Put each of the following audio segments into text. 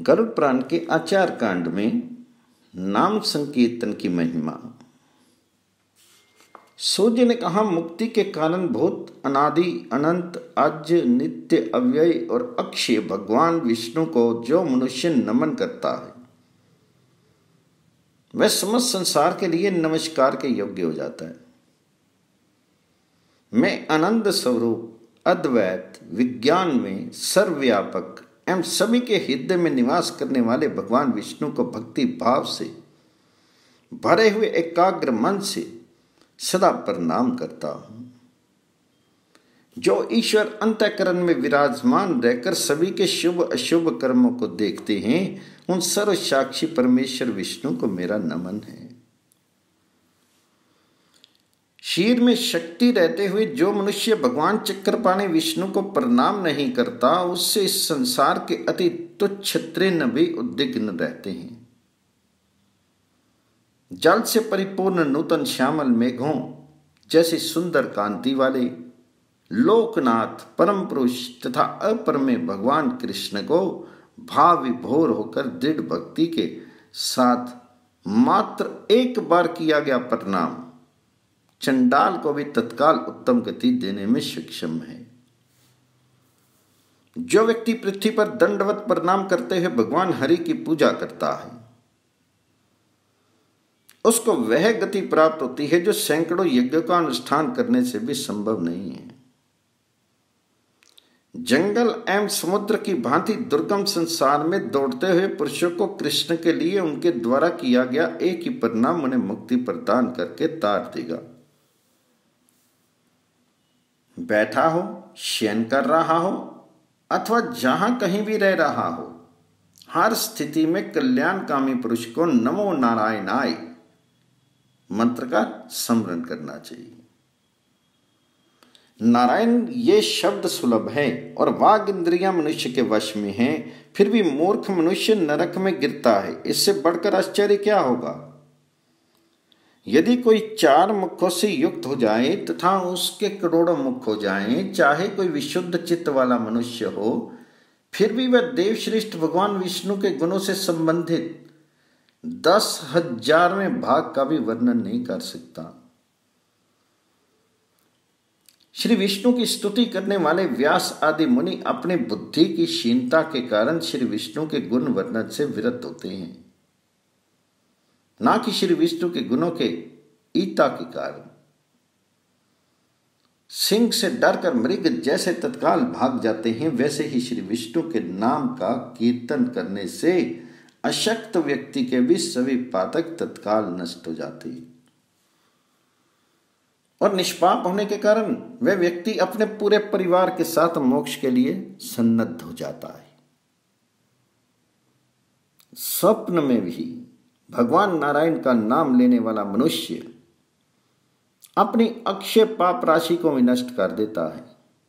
गरुड़ पुराण के आचार कांड में नाम संकीर्तन की महिमा। सूर्य ने कहा, मुक्ति के कारण भूत, अनादि, अनंत, आज्य, नित्य, अव्यय और अक्षय भगवान विष्णु को जो मनुष्य नमन करता है वह समस्त संसार के लिए नमस्कार के योग्य हो जाता है। मैं आनंद स्वरूप, अद्वैत, विज्ञान में सर्वव्यापक एवं सभी के हृदय में निवास करने वाले भगवान विष्णु को भक्ति भाव से भरे हुए एकाग्र मन से सदा प्रणाम करता हूं। जो ईश्वर अंतःकरण में विराजमान रहकर सभी के शुभ अशुभ कर्मों को देखते हैं, उन सर्व साक्षी परमेश्वर विष्णु को मेरा नमन है। शरीर में शक्ति रहते हुए जो मनुष्य भगवान चक्रपाणी विष्णु को प्रणाम नहीं करता, उससे इस संसार के अति तुच्छ तृण भी उद्विग्न रहते हैं। जल से परिपूर्ण नूतन श्यामल मेघों जैसे सुंदर कांति वाले लोकनाथ परम पुरुष तथा अपरमे भगवान कृष्ण को भाव विभोर होकर दृढ़ भक्ति के साथ मात्र एक बार किया गया प्रणाम चंडाल को भी तत्काल उत्तम गति देने में सक्षम है। जो व्यक्ति पृथ्वी पर दंडवत प्रणाम करते हुए भगवान हरि की पूजा करता है, उसको वह गति प्राप्त होती है जो सैकड़ों यज्ञों का अनुष्ठान करने से भी संभव नहीं है। जंगल एवं समुद्र की भांति दुर्गम संसार में दौड़ते हुए पुरुषों को कृष्ण के लिए उनके द्वारा किया गया एक ही प्रणाम उन्हें मुक्ति प्रदान करके तार देगा। बैठा हो, शयन कर रहा हो अथवा जहां कहीं भी रह रहा हो, हर स्थिति में कल्याणकामी पुरुष को नमो नारायणाय मंत्र का स्मरण करना चाहिए। नारायण ये शब्द सुलभ है और वाग इंद्रियां मनुष्य के वश में हैं, फिर भी मूर्ख मनुष्य नरक में गिरता है। इससे बढ़कर आश्चर्य क्या होगा? यदि कोई 4 मुखों से युक्त हो जाए तथा उसके करोड़ों मुख हो जाएं, चाहे कोई विशुद्ध चित्त वाला मनुष्य हो, फिर भी वह देवश्रेष्ठ भगवान विष्णु के गुणों से संबंधित 10,000वें भाग का भी वर्णन नहीं कर सकता। श्री विष्णु की स्तुति करने वाले व्यास आदि मुनि अपने बुद्धि की क्षीणता के कारण श्री विष्णु के गुण वर्णन से विरत होते हैं, ना कि श्री विष्णु के गुणों के ईता के कारण। सिंह से डरकर मृग जैसे तत्काल भाग जाते हैं, वैसे ही श्री विष्णु के नाम का कीर्तन करने से अशक्त व्यक्ति के भी सभी पातक तत्काल नष्ट हो जाते हैं और निष्पाप होने के कारण वह व्यक्ति अपने पूरे परिवार के साथ मोक्ष के लिए सन्नद्ध हो जाता है। स्वप्न में भी भगवान नारायण का नाम लेने वाला मनुष्य अपनी अक्षय पाप राशि को विनष्ट कर देता है।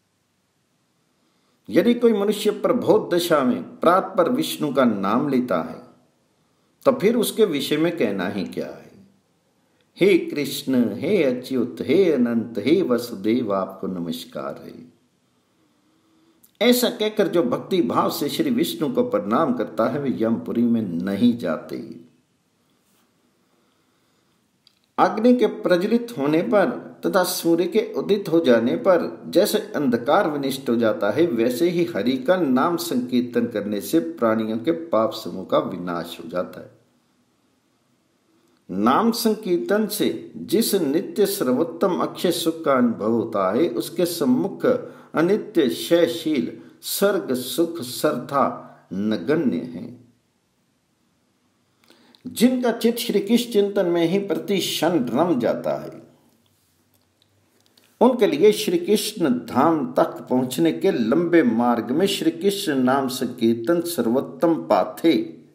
यदि कोई मनुष्य प्रबोध दशा में प्रात पर विष्णु का नाम लेता है तो फिर उसके विषय में कहना ही क्या है। हे कृष्ण, हे अच्युत, हे अनंत, हे वसुदेव, आपको नमस्कार है। ऐसा कहकर जो भक्ति भाव से श्री विष्णु को प्रणाम करता है वे यमपुरी में नहीं जाते। अग्नि के प्रज्वलित होने पर तथा सूर्य के उदित हो जाने पर जैसे अंधकार विनष्ट हो जाता है, वैसे ही हरि का नाम संकीर्तन करने से प्राणियों के पाप समूह का विनाश हो जाता है। नाम संकीर्तन से जिस नित्य सर्वोत्तम अक्षय सुख का अनुभव होता है, उसके सम्मुख अनित्य क्षयशील स्वर्ग सुख सर्वथा नगण्य है। जिनका चित्त श्री कृष्ण चिंतन में ही प्रति क्षण रम जाता है, उनके लिए श्री कृष्ण धाम तक पहुंचने के लंबे मार्ग में श्री कृष्ण नाम संकीर्तन सर्वोत्तम पाथे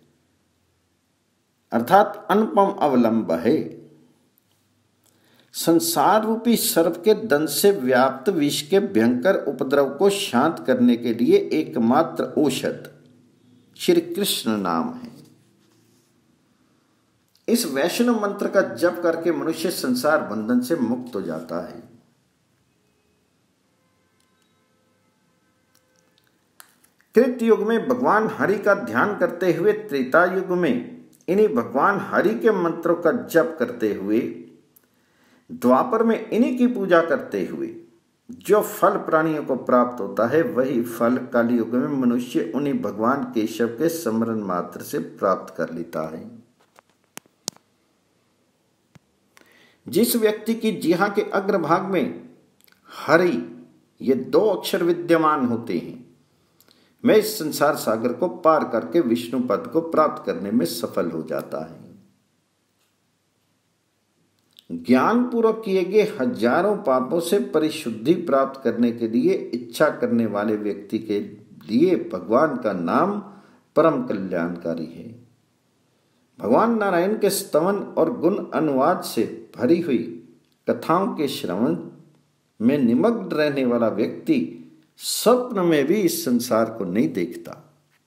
अर्थात अनुपम अवलंब है। संसार रूपी सर्प के दंश से व्याप्त विष के भयंकर उपद्रव को शांत करने के लिए एकमात्र औषध श्री कृष्ण नाम है। इस वैष्णव मंत्र का जप करके मनुष्य संसार बंधन से मुक्त हो जाता है। कृत युग में भगवान हरि का ध्यान करते हुए, त्रेता युग में इन्हीं भगवान हरि के मंत्रों का जप करते हुए, द्वापर में इन्हीं की पूजा करते हुए जो फल प्राणियों को प्राप्त होता है, वही फल काली युग में मनुष्य उन्हीं भगवान केशव के स्मरण मात्र से प्राप्त कर लेता है। जिस व्यक्ति की जिह्वा के अग्रभाग में हरि ये 2 अक्षर विद्यमान होते हैं, वह इस संसार सागर को पार करके विष्णु पद को प्राप्त करने में सफल हो जाता है। ज्ञान पूर्वक किए गए हजारों पापों से परिशुद्धि प्राप्त करने के लिए इच्छा करने वाले व्यक्ति के लिए भगवान का नाम परम कल्याणकारी है। भगवान नारायण के स्तवन और गुण अनुवाद से भरी हुई कथाओं के श्रवण में निमग्न रहने वाला व्यक्ति स्वप्न में भी इस संसार को नहीं देखता।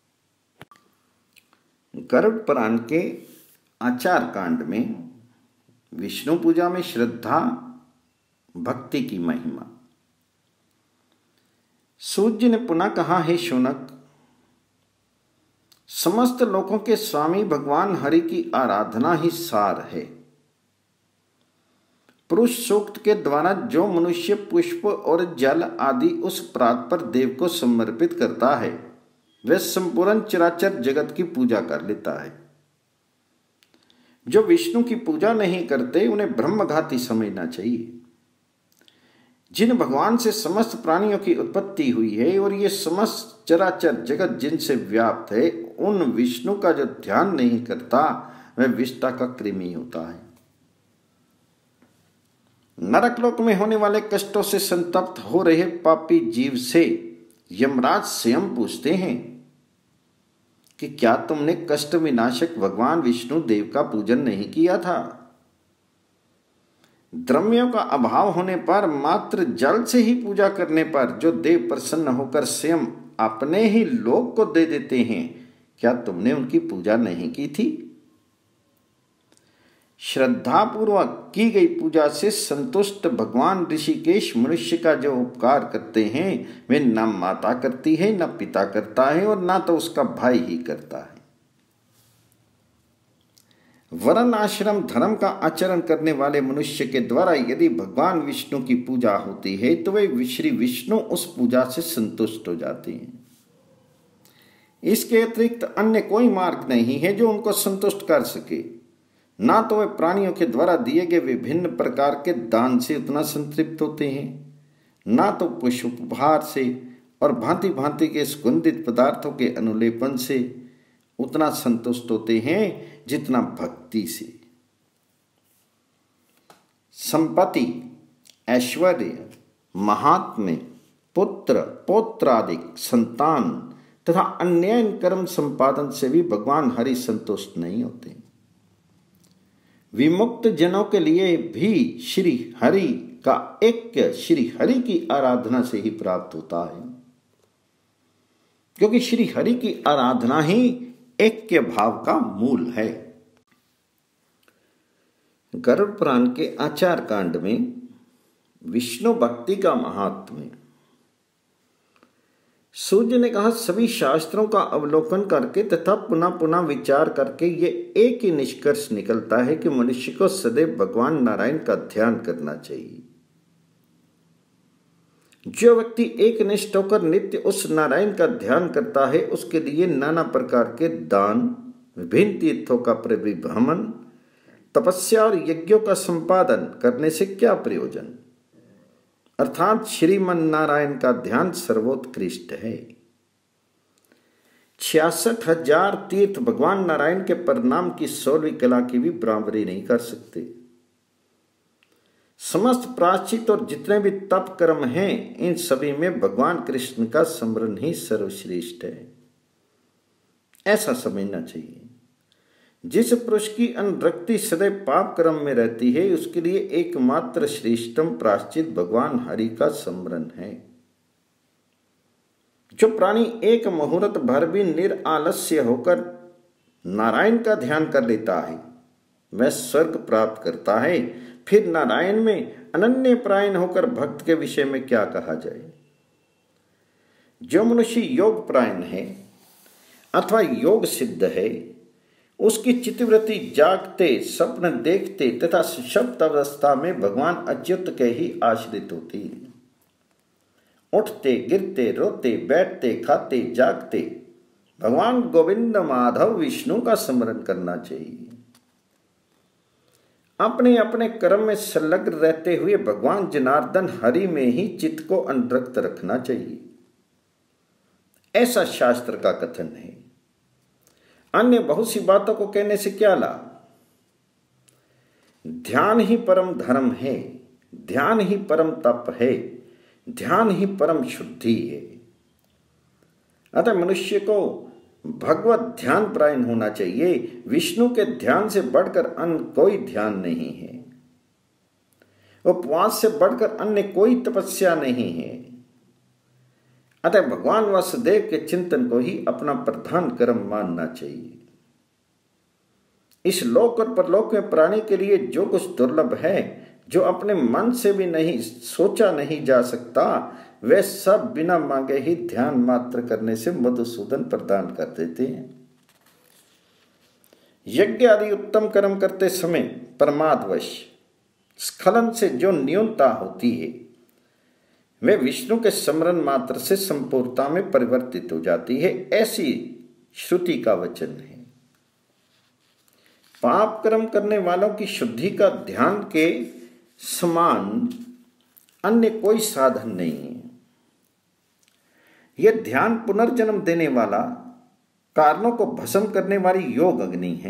गरुड़ पुराण के आचार कांड में विष्णु पूजा में श्रद्धा भक्ति की महिमा। सूत जी ने पुनः कहा, हे शौनक, समस्त लोकों के स्वामी भगवान हरि की आराधना ही सार है। पुरुष सूक्त के द्वारा जो मनुष्य पुष्प और जल आदि उस प्रात पर देव को समर्पित करता है, वह संपूर्ण चराचर जगत की पूजा कर लेता है। जो विष्णु की पूजा नहीं करते, उन्हें ब्रह्मघाती समझना चाहिए। जिन भगवान से समस्त प्राणियों की उत्पत्ति हुई है और ये समस्त चराचर जगत जिनसे व्याप्त है, उन विष्णु का जो ध्यान नहीं करता, वह विष्टा का कृमि होता है। नरकलोक में होने वाले कष्टों से संतप्त हो रहे पापी जीव से यमराज स्वयं पूछते हैं कि क्या तुमने कष्ट विनाशक भगवान विष्णु देव का पूजन नहीं किया था? द्रव्यों का अभाव होने पर, मात्र जल से ही पूजा करने पर जो देव प्रसन्न होकर स्वयं अपने ही लोक को दे देते हैं, क्या तुमने उनकी पूजा नहीं की थी? श्रद्धा पूर्वक की गई पूजा से संतुष्ट भगवान ऋषिकेश मनुष्य का जो उपकार करते हैं, वे न माता करती है, न पिता करता है और न तो उसका भाई ही करता है। वर्ण आश्रम धर्म का आचरण करने वाले मनुष्य के द्वारा यदि भगवान विष्णु की पूजा होती है, तो वे श्री विष्णु उस पूजा से संतुष्ट हो जाते हैं। इसके अतिरिक्त अन्य कोई मार्ग नहीं है जो उनको संतुष्ट कर सके। ना तो वे प्राणियों के द्वारा दिए गए विभिन्न प्रकार के दान से उतना संतृप्त होते हैं, ना तो पुष्पोपहार से और भांति भांति के सुगंधित पदार्थों के अनुलेपन से उतना संतुष्ट होते हैं जितना भक्ति से। संपत्ति, ऐश्वर्य, महात्म्य, पुत्र पौत्रादिक, संतान तथा अन्य कर्म संपादन से भी भगवान हरि संतुष्ट नहीं होते। विमुक्त जनों के लिए भी श्री हरि का ऐक्य श्री हरि की आराधना से ही प्राप्त होता है, क्योंकि श्री हरि की आराधना ही ऐक्य भाव का मूल है। गरुड़ पुराण के आचार कांड में विष्णु भक्ति का महात्म्य। सूर्य ने कहा, सभी शास्त्रों का अवलोकन करके तथा पुनः पुनः विचार करके ये एक ही निष्कर्ष निकलता है कि मनुष्य को सदैव भगवान नारायण का ध्यान करना चाहिए। जो व्यक्ति एक निष्ठ होकर नित्य उस नारायण का ध्यान करता है, उसके लिए नाना प्रकार के दान, विभिन्न तीर्थों का परिभ्रमण, तपस्या और यज्ञों का संपादन करने से क्या प्रयोजन? अर्थात श्रीमन नारायण का ध्यान सर्वोत्कृष्ट है। 66,000 तीर्थ भगवान नारायण के प्रणाम की 16वीं कला की भी बराबरी नहीं कर सकते। समस्त प्रायश्चित और जितने भी तप कर्म हैं, इन सभी में भगवान कृष्ण का स्मरण ही सर्वश्रेष्ठ है, ऐसा समझना चाहिए। जिस पुरुष की अनुरक्ति सदैव पाप कर्म में रहती है, उसके लिए एकमात्र श्रेष्ठतम प्रायश्चित भगवान हरि का स्मरण है। जो प्राणी एक मुहूर्त भर भी निरालस्य होकर नारायण का ध्यान कर लेता है, वह स्वर्ग प्राप्त करता है। फिर नारायण में अनन्य प्रायण होकर भक्त के विषय में क्या कहा जाए। जो मनुष्य योग परायण है अथवा योग सिद्ध है, उसकी चित्तवृत्ति जागते, स्वप्न देखते तथा सुषुप्त अवस्था में भगवान अच्युत के ही आश्रित होती है। उठते, गिरते, रोते, बैठते, खाते, जागते भगवान गोविंद माधव विष्णु का स्मरण करना चाहिए। अपने अपने कर्म में संलग्न रहते हुए भगवान जनार्दन हरि में ही चित्त को अनुरक्त रखना चाहिए, ऐसा शास्त्र का कथन है। अन्य बहुत सी बातों को कहने से क्या लाभ? ध्यान ही परम धर्म है, ध्यान ही परम तप है, ध्यान ही परम शुद्धि है। अतः मनुष्य को भगवत ध्यान परायण होना चाहिए। विष्णु के ध्यान से बढ़कर अन्य कोई ध्यान नहीं है, उपवास से बढ़कर अन्य कोई तपस्या नहीं है। अतः भगवान वासुदेव के चिंतन को ही अपना प्रधान कर्म मानना चाहिए। इस लोक और परलोक में प्राणी के लिए जो कुछ दुर्लभ है, जो अपने मन से भी नहीं सोचा नहीं जा सकता, वे सब बिना मांगे ही ध्यान मात्र करने से मधुसूदन प्रदान कर देते हैं। यज्ञ आदि उत्तम कर्म करते समय प्रमादवश स्खलन से जो न्यूनता होती है, वे विष्णु के स्मरण मात्र से संपूर्णता में परिवर्तित हो जाती है, ऐसी श्रुति का वचन है। पाप कर्म करने वालों की शुद्धि का ध्यान के समान अन्य कोई साधन नहीं है। यह ध्यान पुनर्जन्म देने वाला, कारणों को भस्म करने वाली योग अग्नि है।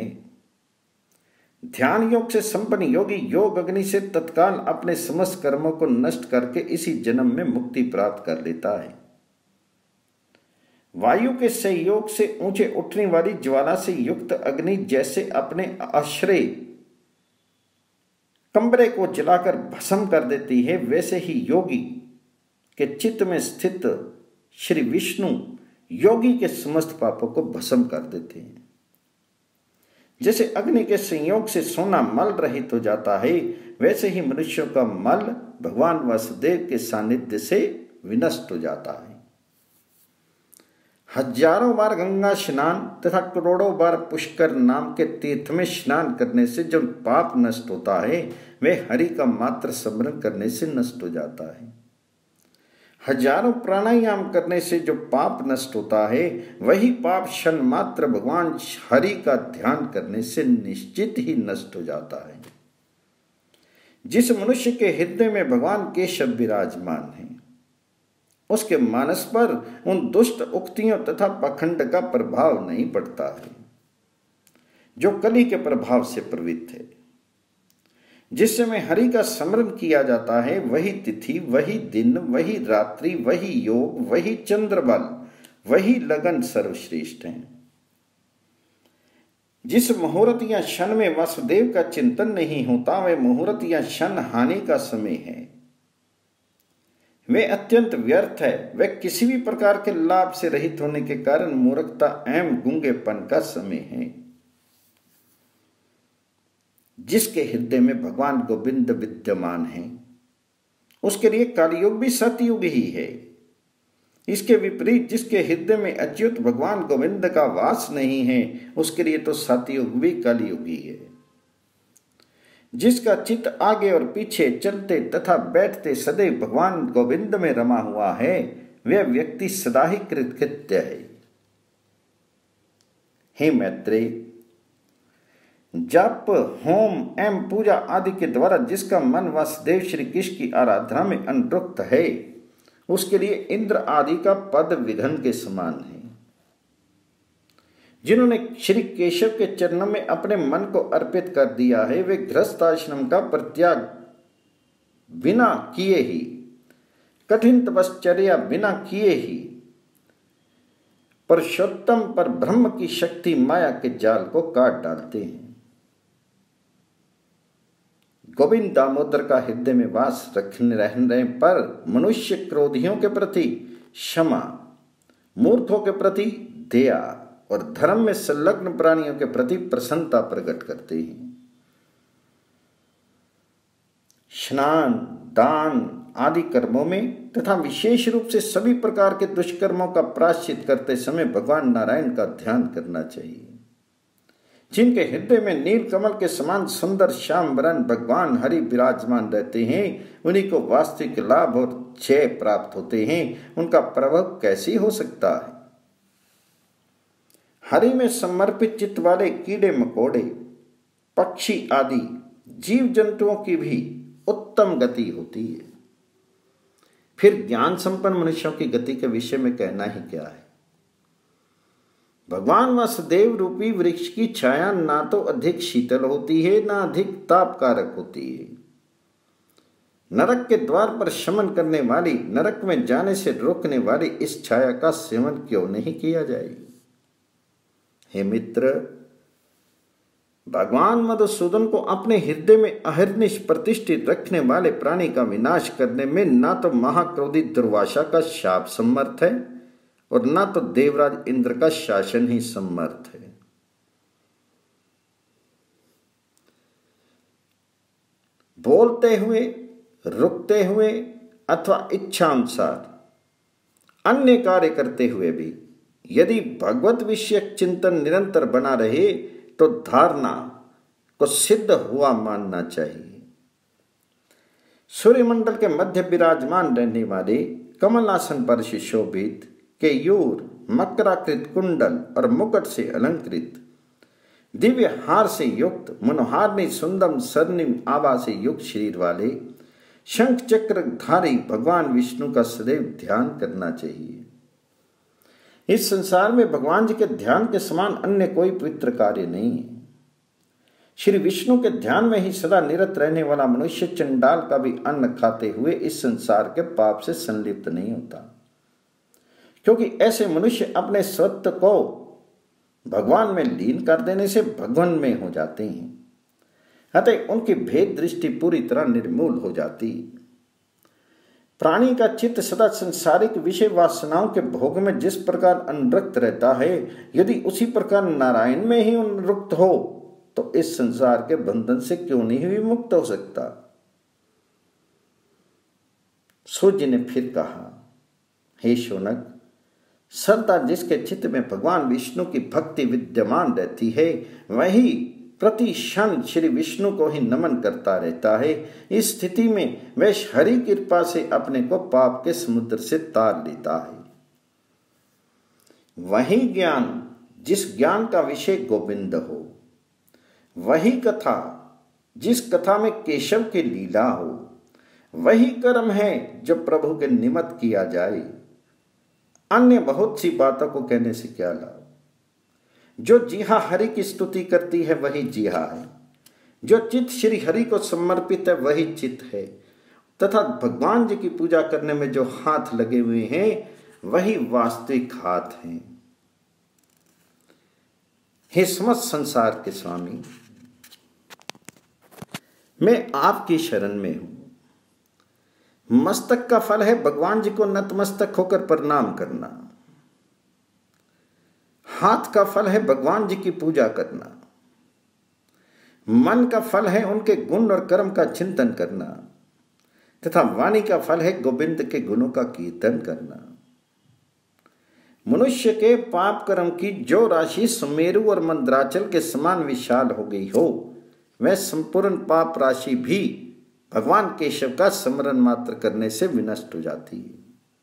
ध्यान योग से संपन्न योगी योग अग्नि से तत्काल अपने समस्त कर्मों को नष्ट करके इसी जन्म में मुक्ति प्राप्त कर लेता है। वायु के सहयोग से ऊंचे उठने वाली ज्वाला से युक्त अग्नि जैसे अपने आश्रय कमरे को जलाकर भस्म कर देती है, वैसे ही योगी के चित्त में स्थित श्री विष्णु योगी के समस्त पापों को भस्म कर देते हैं। जैसे अग्नि के संयोग से सोना मल रहित हो जाता है, वैसे ही मनुष्यों का मल भगवान वासुदेव के सानिध्य से विनष्ट हो जाता है। हजारों बार गंगा स्नान तथा करोड़ों बार पुष्कर नाम के तीर्थ में स्नान करने से जो पाप नष्ट होता है, वे हरि का मात्र स्मरण करने से नष्ट हो जाता है। हजारों प्राणायाम करने से जो पाप नष्ट होता है, वही पाप क्षण मात्र भगवान हरि का ध्यान करने से निश्चित ही नष्ट हो जाता है। जिस मनुष्य के हृदय में भगवान केशव विराजमान है, उसके मानस पर उन दुष्ट उक्तियों तथा पाखंड का प्रभाव नहीं पड़ता है, जो कली के प्रभाव से प्रवृत्त है। जिस समय हरि का स्मरण किया जाता है, वही तिथि, वही दिन, वही रात्रि, वही योग, वही चंद्रबल, वही लगन सर्वश्रेष्ठ है। जिस मुहूर्त या क्षण में वासुदेव का चिंतन नहीं होता, वह मुहूर्त या क्षण हानि का समय है। वे अत्यंत व्यर्थ है। वे किसी भी प्रकार के लाभ से रहित होने के कारण मूर्खता एवं गूंगेपन का समय है। जिसके हृदय में भगवान गोविंद विद्यमान है, उसके लिए कालयुग भी सतयुग ही है। इसके विपरीत जिसके हृदय में अच्युत भगवान गोविंद का वास नहीं है, उसके लिए तो सतयुग भी कलयुग ही है। जिसका चित्त आगे और पीछे चलते तथा बैठते सदैव भगवान गोविंद में रमा हुआ है, वह व्यक्ति सदा ही कृतकृत्य है। हे मैत्रेय, जप, होम एवं पूजा आदि के द्वारा जिसका मन वासुदेव श्री कृष्ण की आराधना में अनुरक्त है, उसके लिए इंद्र आदि का पद विघन के समान है। जिन्होंने श्री केशव के चरणों में अपने मन को अर्पित कर दिया है, वे गृहस्थ आश्रम का परित्याग बिना किए ही, कठिन तपश्चर्या बिना किए ही पुरुषोत्तम पर ब्रह्म की शक्ति माया के जाल को काट डालते हैं। गोविंद दामोदर का हृदय में वास रहने पर मनुष्य क्रोधियों के प्रति क्षमा, मूर्खों के प्रति दया और धर्म में संलग्न प्राणियों के प्रति प्रसन्नता प्रकट करते हैं। स्नान, दान, आदि कर्मों में तथा विशेष रूप से सभी प्रकार के दुष्कर्मों का प्रायश्चित करते समय भगवान नारायण का ध्यान करना चाहिए। जिनके हृदय में नील कमल के समान सुंदर श्याम वरण भगवान हरि विराजमान रहते हैं, उन्हीं को वास्तविक लाभ और जय प्राप्त होते हैं। उनका प्रभाव कैसी हो सकता है? हरि में समर्पित चित्त वाले कीड़े मकोड़े, पक्षी आदि जीव जंतुओं की भी उत्तम गति होती है। फिर ज्ञान संपन्न मनुष्यों की गति के विषय में कहना ही क्या है। भगवान वासुदेव रूपी वृक्ष की छाया ना तो अधिक शीतल होती है, ना अधिक तापकारक होती है। नरक के द्वार पर शमन करने वाली, नरक में जाने से रोकने वाली इस छाया का सेवन क्यों नहीं किया जाए? हे मित्र, भगवान मधुसूदन को अपने हृदय में अहर्निश प्रतिष्ठित रखने वाले प्राणी का विनाश करने में ना तो महाक्रोधी दुर्वासा का शाप समर्थ है और ना तो देवराज इंद्र का शासन ही समर्थ है। बोलते हुए, रुकते हुए अथवा इच्छानुसार अन्य कार्य करते हुए भी यदि भगवत विषयक चिंतन निरंतर बना रहे तो धारणा को सिद्ध हुआ मानना चाहिए। सूर्यमंडल के मध्य विराजमान रहने वाले कमलासन पर सुशोभित केयूर, मकराकृत कुंडल और मुकुट से अलंकृत, दिव्य हार से युक्त, मनोहारिणी सुंदम स्वर्णिम आभा से युक्त शरीर वाले शंख चक्रधारी भगवान विष्णु का सदैव ध्यान करना चाहिए। इस संसार में भगवान जी के ध्यान के समान अन्य कोई पवित्र कार्य नहीं है। श्री विष्णु के ध्यान में ही सदा निरत रहने वाला मनुष्य चंडाल का भी अन्न खाते हुए इस संसार के पाप से संलिप्त नहीं होता, क्योंकि ऐसे मनुष्य अपने स्वत्व को भगवान में लीन कर देने से भगवान में हो जाते हैं। अतः उनकी भेद दृष्टि पूरी तरह निर्मूल हो जाती है। प्राणी का चित्त सदा संसारिक विषय वासनाओं के भोग में जिस प्रकार अनुरक्त रहता है, यदि उसी प्रकार नारायण में ही अनुरक्त हो तो इस संसार के बंधन से क्यों नहीं विमुक्त हो सकता। सूर्य ने फिर कहा, हे शौनक, सदा जिसके चित्त में भगवान विष्णु की भक्ति विद्यमान रहती है, वही प्रति क्षण श्री विष्णु को ही नमन करता रहता है। इस स्थिति में वह हरि कृपा से अपने को पाप के समुद्र से तार लेता है। वही ज्ञान जिस ज्ञान का विषय गोविंद हो, वही कथा जिस कथा में केशव की लीला हो, वही कर्म है जो प्रभु के निमित्त किया जाए। अन्य बहुत सी बातों को कहने से क्या लाभ। जो जीहा हरि की स्तुति करती है वही जीहा है, जो चित्त श्री हरि को समर्पित है वही चित्त है, तथा भगवान जी की पूजा करने में जो हाथ लगे हुए हैं वही वास्तविक हाथ हैं। हे समस्त संसार के स्वामी, मैं आपकी शरण में हूं। मस्तक का फल है भगवान जी को नतमस्तक होकर प्रणाम करना। हाथ का फल है भगवान जी की पूजा करना। मन का फल है उनके गुण और कर्म का चिंतन करना, तथा वाणी का फल है गोविंद के गुणों का कीर्तन करना। मनुष्य के पाप कर्म की जो राशि सुमेरु और मंद्राचल के समान विशाल हो गई हो, वह संपूर्ण पाप राशि भी भगवान केशव का स्मरण मात्र करने से विनष्ट हो जाती है।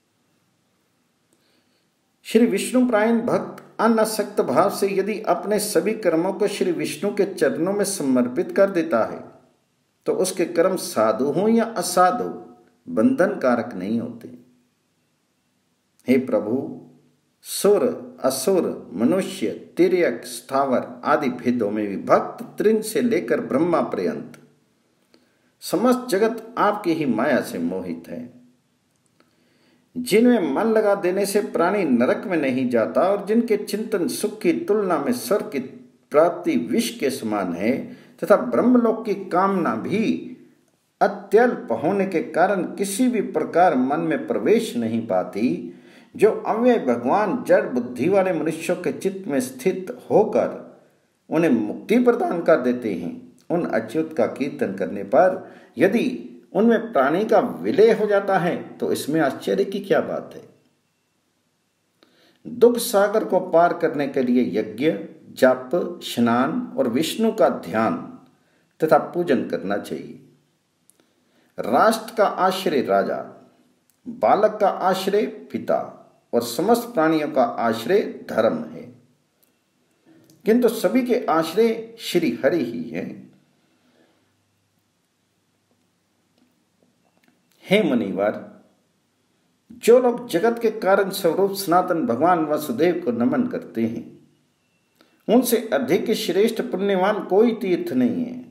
श्री विष्णु प्रायण भक्त अनासक्त भाव से यदि अपने सभी कर्मों को श्री विष्णु के चरणों में समर्पित कर देता है तो उसके कर्म साधु हो या असाधु बंधन कारक नहीं होते। हे प्रभु, सुर, असुर, मनुष्य, तिर्यक, स्थावर आदि भेदों में विभक्त तृण से लेकर ब्रह्मा पर्यंत समस्त जगत आपकी ही माया से मोहित है। जिनमें मन लगा देने से प्राणी नरक में नहीं जाता और जिनके चिंतन सुख की तुलना में स्वर्ग की प्राप्ति विष के समान है, तथा ब्रह्मलोक की कामना भी अत्यल्प होने के कारण किसी भी प्रकार मन में प्रवेश नहीं पाती, जो अव्यय भगवान जड़ बुद्धि वाले मनुष्यों के चित्त में स्थित होकर उन्हें मुक्ति प्रदान कर देते हैं, उन अच्युत का कीर्तन करने पर यदि उनमें प्राणी का विलय हो जाता है तो इसमें आश्चर्य की क्या बात है। दुख सागर को पार करने के लिए यज्ञ, जप, स्नान और विष्णु का ध्यान तथा पूजन करना चाहिए। राष्ट्र का आश्रय राजा, बालक का आश्रय पिता और समस्त प्राणियों का आश्रय धर्म है, किंतु सभी के आश्रय श्री हरि ही हैं। हे मुनिवर, जो लोग जगत के कारण स्वरूप सनातन भगवान वासुदेव को नमन करते हैं, उनसे अधिक श्रेष्ठ पुण्यवान कोई तीर्थ नहीं है।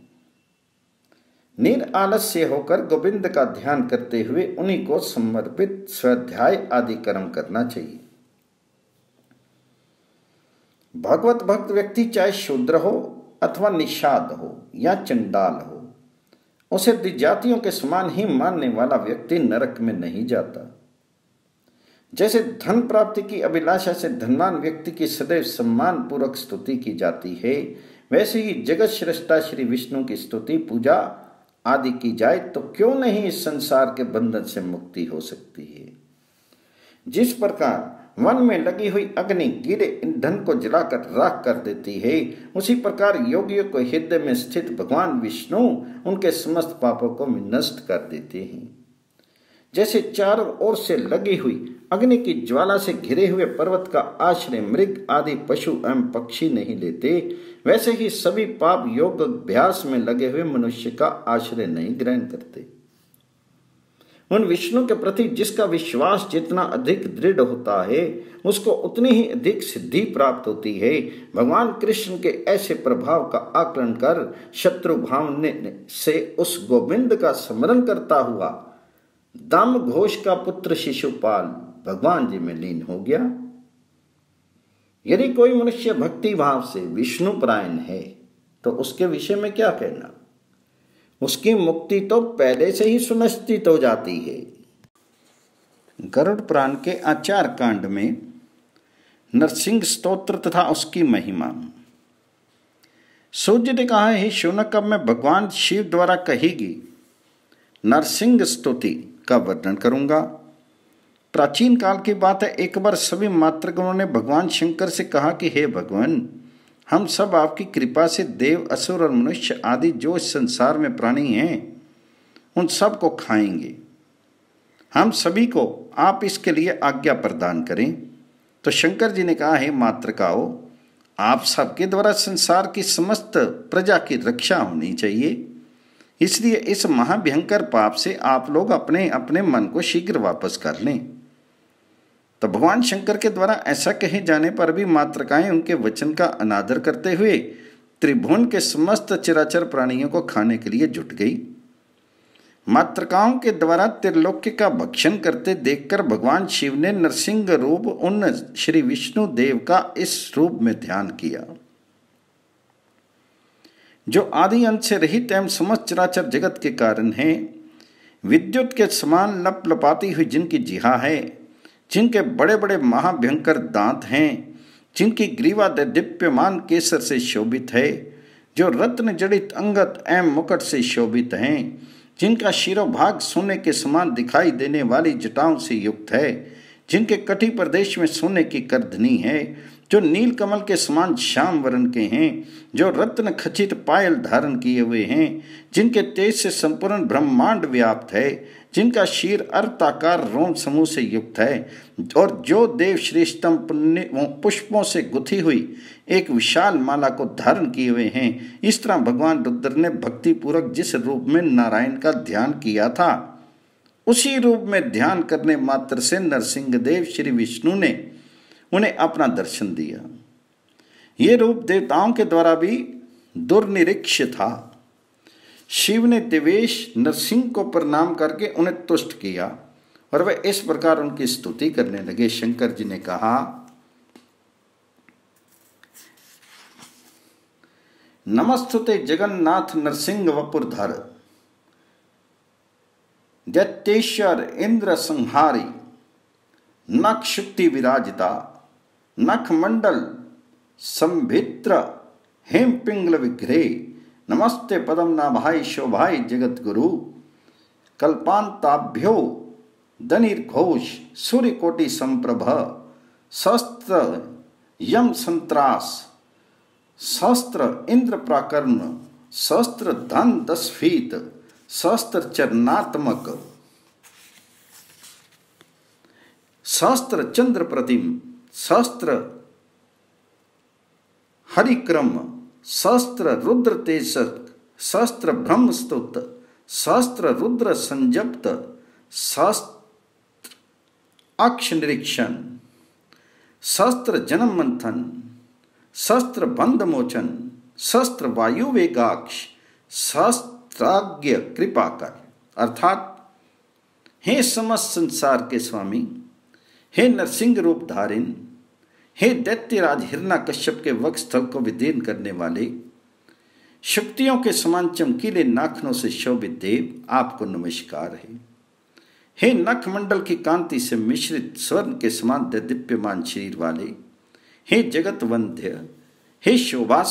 निरालस्य होकर गोविंद का ध्यान करते हुए उन्हीं को समर्पित स्वाध्याय आदि कर्म करना चाहिए। भगवत भक्त व्यक्ति चाहे शूद्र हो अथवा निषाद हो या चंडाल हो, उसे द्विजातियों के समान ही मानने वाला व्यक्ति नरक में नहीं जाता। जैसे धन प्राप्ति की अभिलाषा से धनवान व्यक्ति की सदैव सम्मान पूर्वक स्तुति की जाती है, वैसे ही जगत श्रेष्ठा श्री विष्णु की स्तुति, पूजा आदि की जाए तो क्यों नहीं इस संसार के बंधन से मुक्ति हो सकती है। जिस प्रकार वन में लगी हुई अग्नि गीले ईंधन को जलाकर राख कर देती है, उसी प्रकार योगियों को हृदय में स्थित भगवान विष्णु उनके समस्त पापों को नष्ट कर देते हैं। जैसे चारों ओर से लगी हुई अग्नि की ज्वाला से घिरे हुए पर्वत का आश्रय मृग आदि पशु एवं पक्षी नहीं लेते, वैसे ही सभी पाप योग अभ्यास में लगे हुए मनुष्य का आश्रय नहीं ग्रहण करते। उन विष्णु के प्रति जिसका विश्वास जितना अधिक दृढ़ होता है, उसको उतनी ही अधिक सिद्धि प्राप्त होती है। भगवान कृष्ण के ऐसे प्रभाव का आकलन कर शत्रु भावने से उस गोविंद का स्मरण करता हुआ दम घोष का पुत्र शिशुपाल भगवान जी में लीन हो गया। यदि कोई मनुष्य भक्ति भाव से विष्णु परायण है तो उसके विषय में क्या कहना, उसकी मुक्ति तो पहले से ही सुनिश्चित हो जाती है। गरुड़ पुराण के आचार कांड में नरसिंह स्तोत्र तथा उसकी महिमा। सूर्य ने कहा, हे शौनक, अब मैं भगवान शिव द्वारा कही गई नरसिंह स्तुति का वर्णन करूंगा। प्राचीन काल की बात है, एक बार सभी मातृगणों ने भगवान शंकर से कहा कि हे भगवान, हम सब आपकी कृपा से देव, असुर और मनुष्य आदि जो इस संसार में प्राणी हैं, उन सब को खाएंगे। हम सभी को आप इसके लिए आज्ञा प्रदान करें। तो शंकर जी ने कहा, हे मातृकाओ, आप सबके द्वारा संसार की समस्त प्रजा की रक्षा होनी चाहिए, इसलिए इस महाभयंकर पाप से आप लोग अपने अपने मन को शीघ्र वापस कर लें। तो भगवान शंकर के द्वारा ऐसा कहे जाने पर भी मातृकाएं उनके वचन का अनादर करते हुए त्रिभुवन के समस्त चराचर प्राणियों को खाने के लिए जुट गई। मातृकाओं के द्वारा त्रिलोक्य का भक्षण करते देखकर भगवान शिव ने नरसिंह रूप उन श्री विष्णु देव का इस रूप में ध्यान किया, जो आदि अंत से रहित एवं समस्त चराचर जगत के कारण है। विद्युत के समान लप लपाती हुई जिनकी जिहा है, जिनके बड़े बड़े महाभयंकर दांत हैं, जिनकी ग्रीवा दीप्यमान केसर से शोभित है, जो रत्न जड़ित अंगत एवं मुकुट से शोभित हैं, जिनका शिरोभाग सोने के समान दिखाई देने वाली जटाओं से युक्त है, जिनके कटी प्रदेश में सोने की करधनी है, जो नील कमल के समान श्याम वर्ण के हैं, जो रत्न खचित पायल धारण किए हुए हैं, जिनके तेज से संपूर्ण ब्रह्मांड व्याप्त है, जिनका शीर अर्ताकार रोम समूह से युक्त है, और जो देव श्रेष्ठतम पुष्पों से गुथी हुई एक विशाल माला को धारण किए हुए हैं। इस तरह भगवान रुद्र ने भक्ति पूर्वक जिस रूप में नारायण का ध्यान किया था, उसी रूप में ध्यान करने मात्र से नरसिंह देव श्री विष्णु ने उन्हें अपना दर्शन दिया। ये रूप देवताओं के द्वारा भी दुर्निरीक्ष था। शिव ने देवेश नरसिंह को प्रणाम करके उन्हें तुष्ट किया और वे इस प्रकार उनकी स्तुति करने लगे। शंकर जी ने कहा, नमस्तुते जगन्नाथ नरसिंह वपुरधर, दैत्येश्वर इंद्र संहारी, नख शुक्ति विराजिता, नख मंडल संभित्र हेम पिंगल विग्रहे, नमस्ते पदम नाभाई शोभाई जगत गुरु, कल्पांताभ्यो दनिर्घोष सूर्यकोटि संप्रभ शस्त्र यम संत्रास शस्त्र इंद्र प्राकर्म शस्त्र धन 10 फीट शस्त्र चरणात्मक शस्त्र चंद्र प्रतिम शस्त्र हरिक्रम शस्त्र रुद्र तेजक शस्त्र ब्रह्मस्तुत शस्त्र रुद्र संजप्त शस्त्र अक्ष निरीक्षण शस्त्र जन्म मंथन शस्त्र बंध मोचन शस्त्र वायु वेगाक्ष शस्त्राज्ञ कृपा कर। अर्थात हे समस्त संसार के स्वामी, हे नरसिंह रूप धारिन, हे दैत्यराज हिरण्यकश्यप के वक्षस्थल को विदीर्ण करने वाले, शक्तियों के समान चमकीले नाखनों से शोभित देव, आपको नमस्कार है। हे नखमंडल की कांति से मिश्रित स्वर्ण के समान दैदीप्यमान शरीर वाले, हे जगत वंद्य, हे शोभा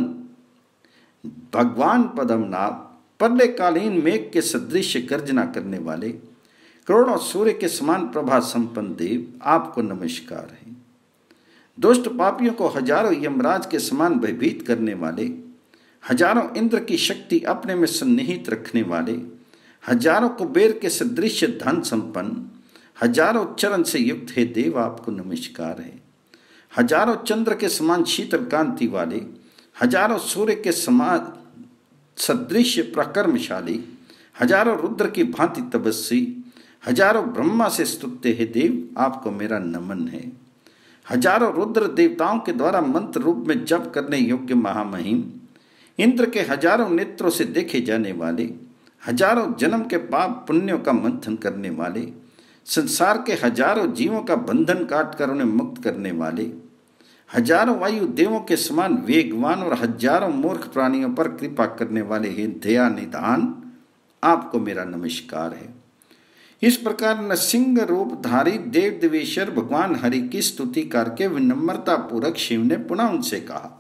संपन्न भगवान पद्मनाभ, प्रलयकालीन मेघ के सदृश गर्जना करने वाले, करोड़ों सूर्य के समान प्रभा संपन्न देव, आपको नमस्कार है। दुष्ट पापियों को हजारों यमराज के समान भयभीत करने वाले, हजारों इंद्र की शक्ति अपने में सन्निहित रखने वाले, हजारों कुबेर के सदृश धन संपन्न, हजारों चरण से युक्त हे देव, आपको नमस्कार है। हजारों चंद्र के समान शीतल कांति वाले, हजारों सूर्य के समान सदृश प्रकर्मशाली, हजारों रुद्र की भांति तपस्वी, हजारों ब्रह्मा से स्तुत्य हे देव, आपको मेरा नमन है। हजारों रुद्र देवताओं के द्वारा मंत्र रूप में जप करने योग्य महामहिम, इंद्र के हजारों नेत्रों से देखे जाने वाले, हजारों जन्म के पाप पुण्यों का मंथन करने वाले, संसार के हजारों जीवों का बंधन काटकर उन्हें मुक्त करने वाले, हजारों वायु देवों के समान वेगवान और हजारों मूर्ख प्राणियों पर कृपा करने वाले हे दया निधान, आपको मेरा नमस्कार है। इस प्रकार नरसिंह रूप धारी देव देवेश्वर भगवान हरि की स्तुति करके विनम्रता पूर्वक शिव ने पुनः उनसे कहा,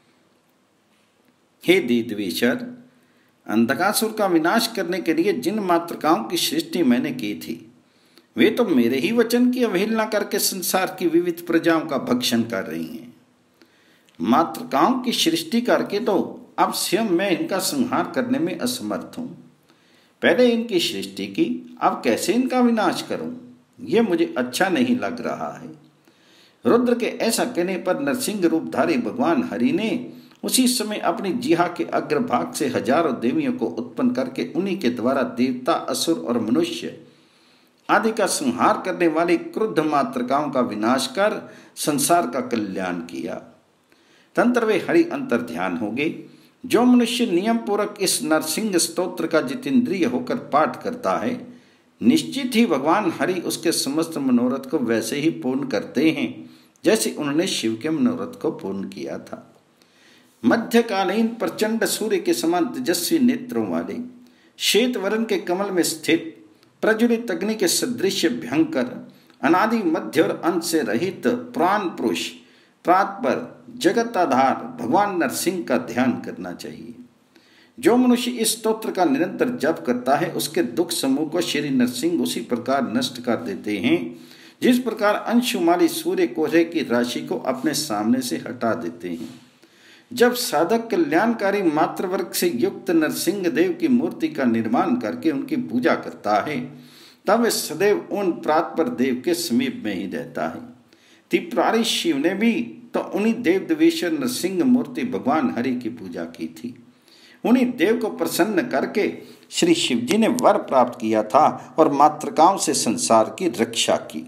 हे देव देवेश्वर, अंधकासुर का विनाश करने के लिए जिन मातृकाओं की सृष्टि मैंने की थी, वे तो मेरे ही वचन की अवहेलना करके संसार की विविध प्रजाओं का भक्षण कर रही हैं। मातृकाओं की सृष्टि करके तो अब स्वयं मैं इनका संहार करने में असमर्थ हूं। पहले इनकी सृष्टि की, अब कैसे इनका विनाश करूं, यह मुझे अच्छा नहीं लग रहा है। रुद्र के ऐसा कहने पर नरसिंह रूपधारी भगवान हरि ने उसी समय अपनी जिहा के अग्रभाग से हजारों देवियों को उत्पन्न करके उन्हीं के द्वारा देवता, असुर और मनुष्य आदि का संहार करने वाली क्रुद्ध मातृकाओं का विनाश कर संसार का कल्याण किया। तंत्र वे हरि अंतर ध्यान हो गए। जो मनुष्य नियम पूर्वक इस नरसिंह स्तोत्र का जितेंद्रिय होकर पाठ करता है, निश्चित ही भगवान हरि उसके समस्त मनोरथ को वैसे ही पूर्ण करते हैं जैसे उन्होंने शिव के मनोरथ को पूर्ण किया था। मध्यकालीन प्रचंड सूर्य के समान तेजस्वी नेत्रों वाले, श्वेत वर्ण के कमल में स्थित प्रज्वलित अग्नि के सदृश भयंकर, अनादि मध्य और अंत से रहित प्राण पुरुष, प्रातपर जगत आधार भगवान नरसिंह का ध्यान करना चाहिए। जो मनुष्य इस स्तोत्र का निरंतर जप करता है, उसके दुख समूह को श्री नरसिंह उसी प्रकार नष्ट कर देते हैं जिस प्रकार अंशुमाली सूर्य कोहरे की राशि को अपने सामने से हटा देते हैं। जब साधक कल्याणकारी मातृवर्ग से युक्त नरसिंह देव की मूर्ति का निर्माण करके उनकी पूजा करता है, तब वह सदैव उन प्रातपर देव के समीप में ही रहता है। त्रिपुरारी शिव ने भी तो उन्हीं देव देवेश्वर नरसिंह मूर्ति भगवान हरि की पूजा की थी। उन्हीं देव को प्रसन्न करके श्री शिव जी ने वर प्राप्त किया था और मातृकाओं से संसार की रक्षा की।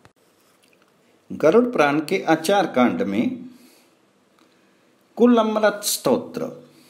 गरुड़ पुराण के आचार कांड में कुल अमृत स्तोत्र।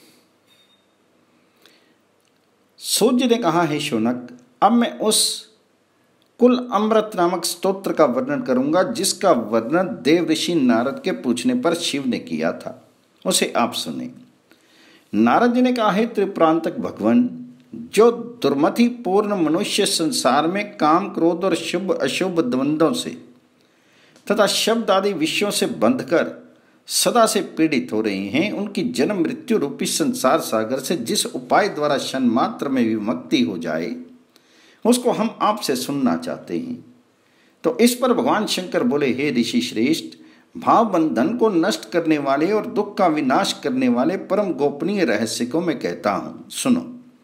सूर्य ने कहा, हे शौनक, अब मैं उस कुल अमृत नामक स्तोत्र का वर्णन करूंगा जिसका वर्णन देव ऋषि नारद के पूछने पर शिव ने किया था। उसे आप सुने। नारद जी ने कहा, हे त्रिप्रांतक भगवान, जो दुर्मति पूर्ण मनुष्य संसार में काम, क्रोध और शुभ अशुभ द्वंद्वों से तथा शब्द आदि विषयों से बंधकर सदा से पीड़ित हो रहे हैं, उनकी जन्म मृत्यु रूपी संसार सागर से जिस उपाय द्वारा क्षण मात्र में विमुक्ति हो जाए, उसको हम आपसे सुनना चाहते हैं। तो इस पर भगवान शंकर बोले, हे ऋषि श्रेष्ठ, भाव बंधन को नष्ट करने वाले और दुख का विनाश करने वाले परम गोपनीय रहस्य को मैं कहता हूं, सुनो।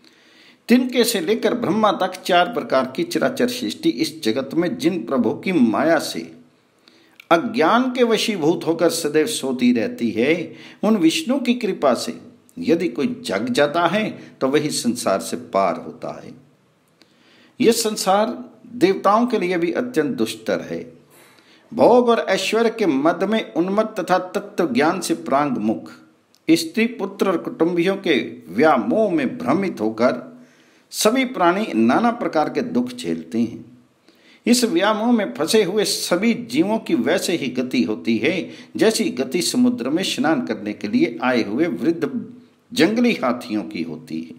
तिनके से लेकर ब्रह्मा तक 4 प्रकार की चराचर सृष्टि इस जगत में जिन प्रभु की माया से अज्ञान के वशीभूत होकर सदैव सोती रहती है, उन विष्णु की कृपा से यदि कोई जग जाता है तो वही संसार से पार होता है। यह संसार देवताओं के लिए भी अत्यंत दुष्टर है। भोग और ऐश्वर्य के मद में उन्मत्त तथा तत्व ज्ञान से प्रांग मुख स्त्री पुत्र और कुटुंबियों के व्यामोह में भ्रमित होकर सभी प्राणी नाना प्रकार के दुख झेलते हैं। इस व्यामोह में फंसे हुए सभी जीवों की वैसे ही गति होती है जैसी गति समुद्र में स्नान करने के लिए आए हुए वृद्ध जंगली हाथियों की होती है।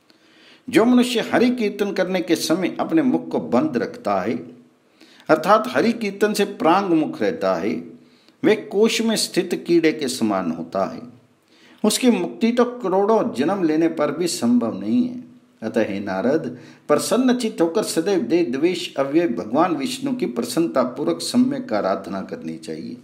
जो मनुष्य हरि कीर्तन करने के समय अपने मुख को बंद रखता है, अर्थात हरि कीर्तन से प्रांग मुख रहता है, वे कोश में स्थित कीड़े के समान होता है। उसकी मुक्ति तो करोड़ों जन्म लेने पर भी संभव नहीं है। अतः हे नारद, प्रसन्नचित्त होकर सदैव देह द्वेष अव्यय भगवान विष्णु की प्रसन्नता पूर्वक सम्यक आराधना करनी चाहिए।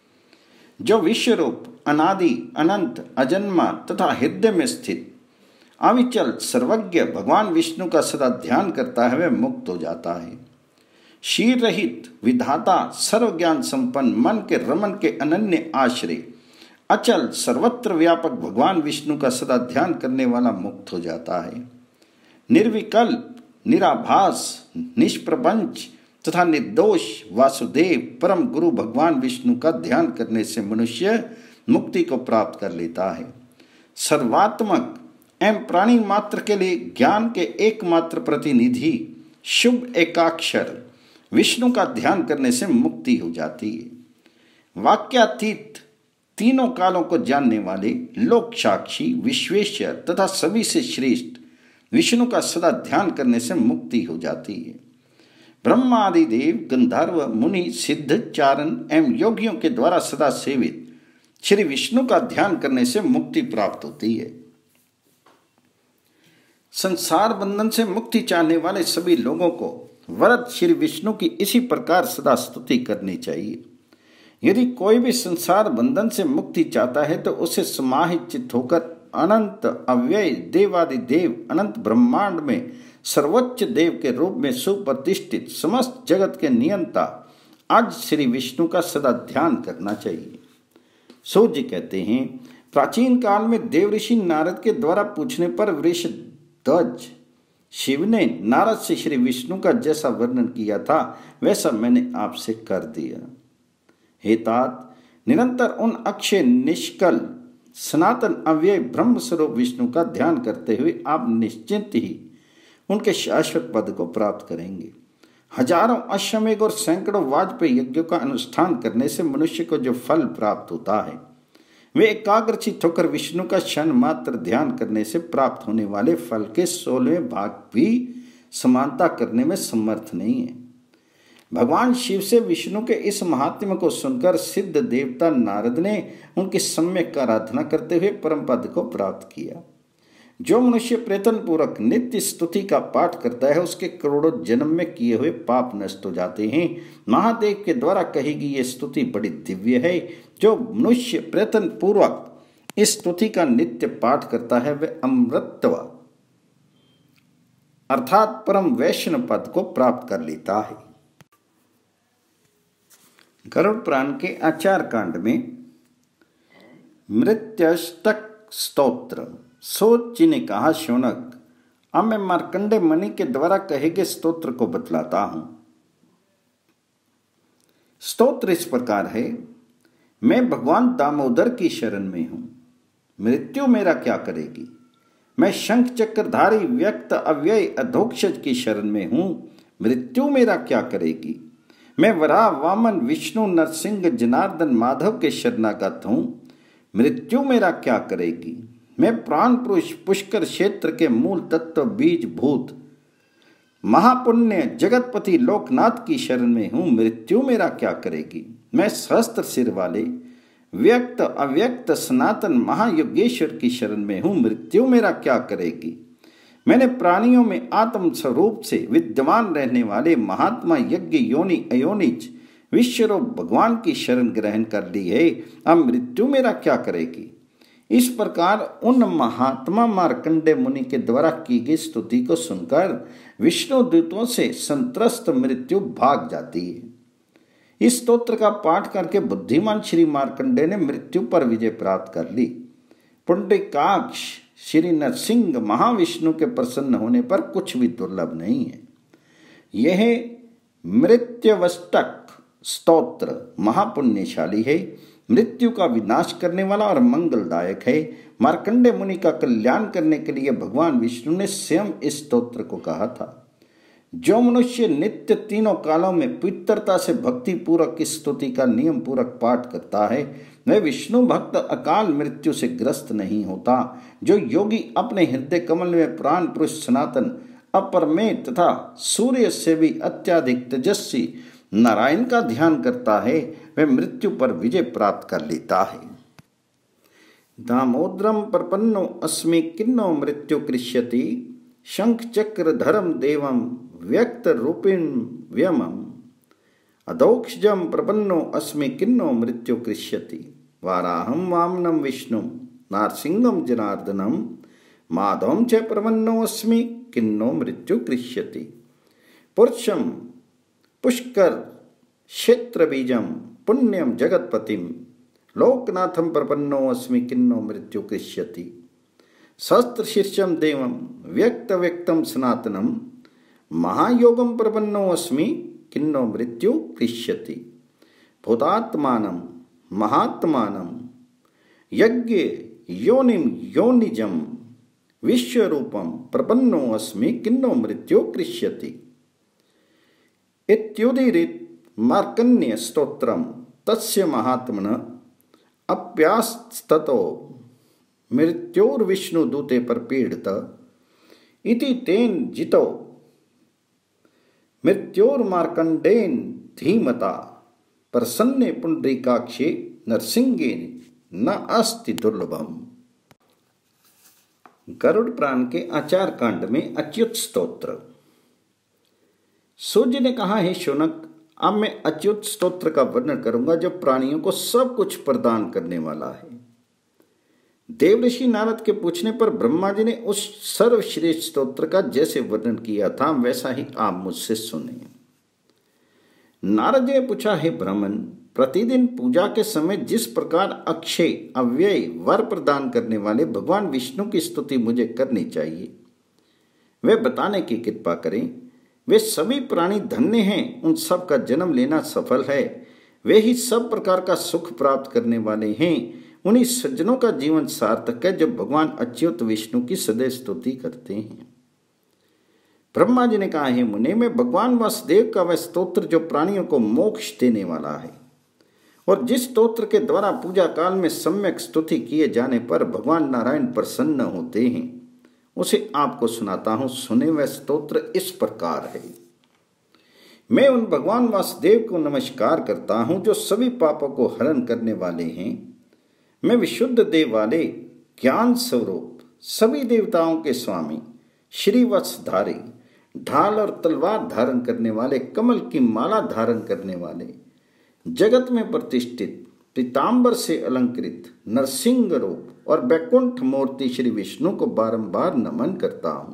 जो विश्व रूप अनादि अनंत अजन्मा तथा हृदय में स्थित अविचल सर्वज्ञ भगवान विष्णु का सदा ध्यान करता है, वह मुक्त हो जाता है। शीर रहित विधाता सर्वज्ञान संपन्न मन के रमन के अनन्य आश्रय अचल सर्वत्र व्यापक भगवान विष्णु का सदा ध्यान करने वाला मुक्त हो जाता है। निर्विकल्प निराभास निष्प्रपंच तथा निर्दोष वासुदेव परम गुरु भगवान विष्णु का ध्यान करने से मनुष्य मुक्ति को प्राप्त कर लेता है। सर्वात्मक एवं प्राणी मात्र के लिए ज्ञान के एकमात्र प्रतिनिधि शुभ एकाक्षर विष्णु का ध्यान करने से मुक्ति हो जाती है। वाक्यातीत तीनों कालों को जानने वाले लोक साक्षी विश्वेश्वर तथा सभी से श्रेष्ठ विष्णु का सदा ध्यान करने से मुक्ति हो जाती है। ब्रह्मा आदि देव गंधर्व मुनि सिद्ध चारण एवं योगियों के द्वारा सदा सेवित श्री विष्णु का ध्यान करने से मुक्ति प्राप्त होती है। संसार बंधन से मुक्ति चाहने वाले सभी लोगों को वरद श्री विष्णु की इसी प्रकार सदा स्तुति करनी चाहिए। यदि कोई भी संसार बंधन से मुक्ति चाहता है तो उसे समाहित चित्त होकर अनंत अव्यय देवादि देव अनंत ब्रह्मांड में सर्वोच्च देव के रूप में सुप्रतिष्ठित समस्त जगत के नियंता आज श्री विष्णु का सदा ध्यान करना चाहिए। सूर्य कहते हैं, प्राचीन काल में देव ऋषि नारद के द्वारा पूछने पर वृषध्वज शिव ने नारद से श्री विष्णु का जैसा वर्णन किया था वैसा मैंने आपसे कर दिया। हे तात, निरंतर उन अक्षय निष्कल सनातन अव्यय ब्रह्म स्वरूप विष्णु का ध्यान करते हुए आप निश्चिंत ही उनके शाश्वत पद को प्राप्त करेंगे। हजारों अश्वमेध और सैकड़ों वाजपेयी यज्ञों का अनुष्ठान करने से मनुष्य को जो फल प्राप्त होता है, वे एकाग्रचित्त होकर विष्णु का क्षण मात्र ध्यान करने से प्राप्त होने वाले फल के 16वें भाग भी समानता करने में समर्थ नहीं है। भगवान शिव से विष्णु के इस महात्म्य को सुनकर सिद्ध देवता नारद ने उनकी सम्यक आराधना करते हुए परम पद को प्राप्त किया। जो मनुष्य प्रयत्न पूर्वक नित्य स्तुति का पाठ करता है, उसके करोड़ों जन्म में किए हुए पाप नष्ट हो जाते हैं। महादेव के द्वारा कही गई ये स्तुति बड़ी दिव्य है। जो मनुष्य प्रयत्न पूर्वक इस स्तुति का नित्य पाठ करता है, वह अमृतत्व अर्थात परम वैष्णव पद को प्राप्त कर लेता है। गरुड़ पुराण के आचार कांड में मृत्यष्टक स्तोत्र सोच जी ने कहा, शौनक, अब मैं मार्कंडे मुनि के द्वारा कहे गए स्तोत्र को बतलाता हूं। स्तोत्र इस प्रकार है, मैं भगवान दामोदर की शरण में हूं, मृत्यु मेरा क्या करेगी। मैं शंख चक्रधारी व्यक्त अव्यय अधोक्षज की शरण में हूं, मृत्यु मेरा क्या करेगी। मैं वराह वामन विष्णु नरसिंह जनार्दन माधव के शरणागत हूं, मृत्यु मेरा क्या करेगी। मैं प्राण पुरुष पुष्कर क्षेत्र के मूल तत्व बीज भूत महापुण्य जगतपति लोकनाथ की शरण में हूं, मृत्यु मेरा क्या करेगी। मैं सहस्त्र सिर वाले व्यक्त अव्यक्त सनातन महायोगेश्वर की शरण में हूं, मृत्यु मेरा क्या करेगी। मैंने प्राणियों में आत्म स्वरूप से विद्यमान रहने वाले महात्मा यज्ञ योनि अयोनिज विश्वरूप भगवान की शरण ग्रहण कर ली है। अब मृत्यु मेरा क्या करेगी। इस प्रकार उन महात्मा मार्कंडेय मुनि के द्वारा की गई स्तुति को सुनकर विष्णु दूतों से संत्रस्त मृत्यु भाग जाती है। इस स्तोत्र का पाठ करके बुद्धिमान श्री मार्कंडेय ने मृत्यु पर विजय प्राप्त कर ली। पुंडरीकाक्ष श्री नरसिंह महाविष्णु के प्रसन्न होने पर कुछ भी दुर्लभ नहीं है। यह मृत्युवष्टक स्तोत्र महापुण्यशाली है, मृत्यु का विनाश करने वाला और मंगलदायक है। मार्कंडेय मुनि का कल्याण करने के लिए भगवान विष्णु ने स्वयं इस स्तोत्र को कहा था। जो मनुष्य नित्य तीनों कालों में पवित्रता से भक्ति पूर्वक इस स्तुति का नियम पूर्वक पाठ करता है, वह विष्णु भक्त अकाल मृत्यु से ग्रस्त नहीं होता। जो योगी अपने हृदय कमल में प्राण पुरुष सनातन अपरमेय तथा सूर्य से भी अत्याधिक तेजस्वी नारायण का ध्यान करता है, वह मृत्यु पर विजय प्राप्त कर लेता है। दामोदरम प्रपन्नो अस्मि किन्नो मृत्यु कृष्यति शंख चक्र धरम देवम व्यक्त रूपिण व्यमम अदौक्षजम प्रपन्नो अस्मि किन्नो मृत्यु कृष्यति वाराहम वामनम विष्णु नारसिंहम जनार्दनम माधवम च प्रपन्नो अस्मि किन्नो मृत्यु कृष्यति पुरुषम पुष्कर क्षेत्र बीजम पुण्यम जगतपतिम लोकनाथम प्रपन्नो अस्मि किन्नो मृत्यु कृष्यति सहस्त्र शीर्षम देवम व्यक्त व्यक्तम सनातनम महायोगम प्रपन्नो अस्मि किन्नो मृत्यु कृष्यति भूतात्मानं महात्मानं यज्ञ योनिम योनिजम विश्वरूपम प्रपन्नो अस्मि किन्नो मृत्यु कृष्यति इत्युदीरित मार्कण्य स्तोत्रम तस्य महात्मन अप्यास्ततो मृत्योर्विष्णु दूते पर पीड़ित इति तेन जितो मृत्योर्मार्कण्डेन धीमता प्रसन्ने पुंडरीकाक्षे नरसिंहेन न अस्ति दुर्लभम। गरुड़ पुराण के आचार कांड में अच्युत स्तोत्र। सूर्य ने कहा, हे शौनक, अब मैं अच्युत स्तोत्र का वर्णन करूंगा जो प्राणियों को सब कुछ प्रदान करने वाला है। देवऋषि नारद के पूछने पर ब्रह्मा जी ने उस सर्वश्रेष्ठ स्तोत्र का जैसे वर्णन किया था वैसा ही आप मुझसे सुने। नारद जी ने पूछा, हे ब्राह्मण, प्रतिदिन पूजा के समय जिस प्रकार अक्षय अव्यय वर प्रदान करने वाले भगवान विष्णु की स्तुति मुझे करनी चाहिए, वे बताने की कृपा करें। वे सभी प्राणी धन्य हैं, उन सब का जन्म लेना सफल है, वे ही सब प्रकार का सुख प्राप्त करने वाले हैं। उन्हीं सज्जनों का जीवन सार्थक है जो भगवान अच्युत विष्णु की सदैव स्तुति करते हैं। ब्रह्मा जी ने कहा, हे मुने, मैं भगवान वासुदेव का वह स्तोत्र जो प्राणियों को मोक्ष देने वाला है और जिस स्तोत्र के द्वारा पूजा काल में सम्यक स्तुति किए जाने पर भगवान नारायण प्रसन्न होते हैं, उसे आपको सुनाता हूं। सुने, वह स्तोत्र इस प्रकार है। मैं उन भगवान वासुदेव को नमस्कार करता हूं जो सभी पापों को हरण करने वाले हैं। मैं विशुद्ध देव वाले ज्ञान स्वरूप सभी देवताओं के स्वामी श्रीवत्सधारी ढाल और तलवार धारण करने वाले कमल की माला धारण करने वाले जगत में प्रतिष्ठित पीताम्बर से अलंकृत नरसिंह रूप और बैकुंठ मूर्ति श्री विष्णु को बारंबार नमन करता हूं।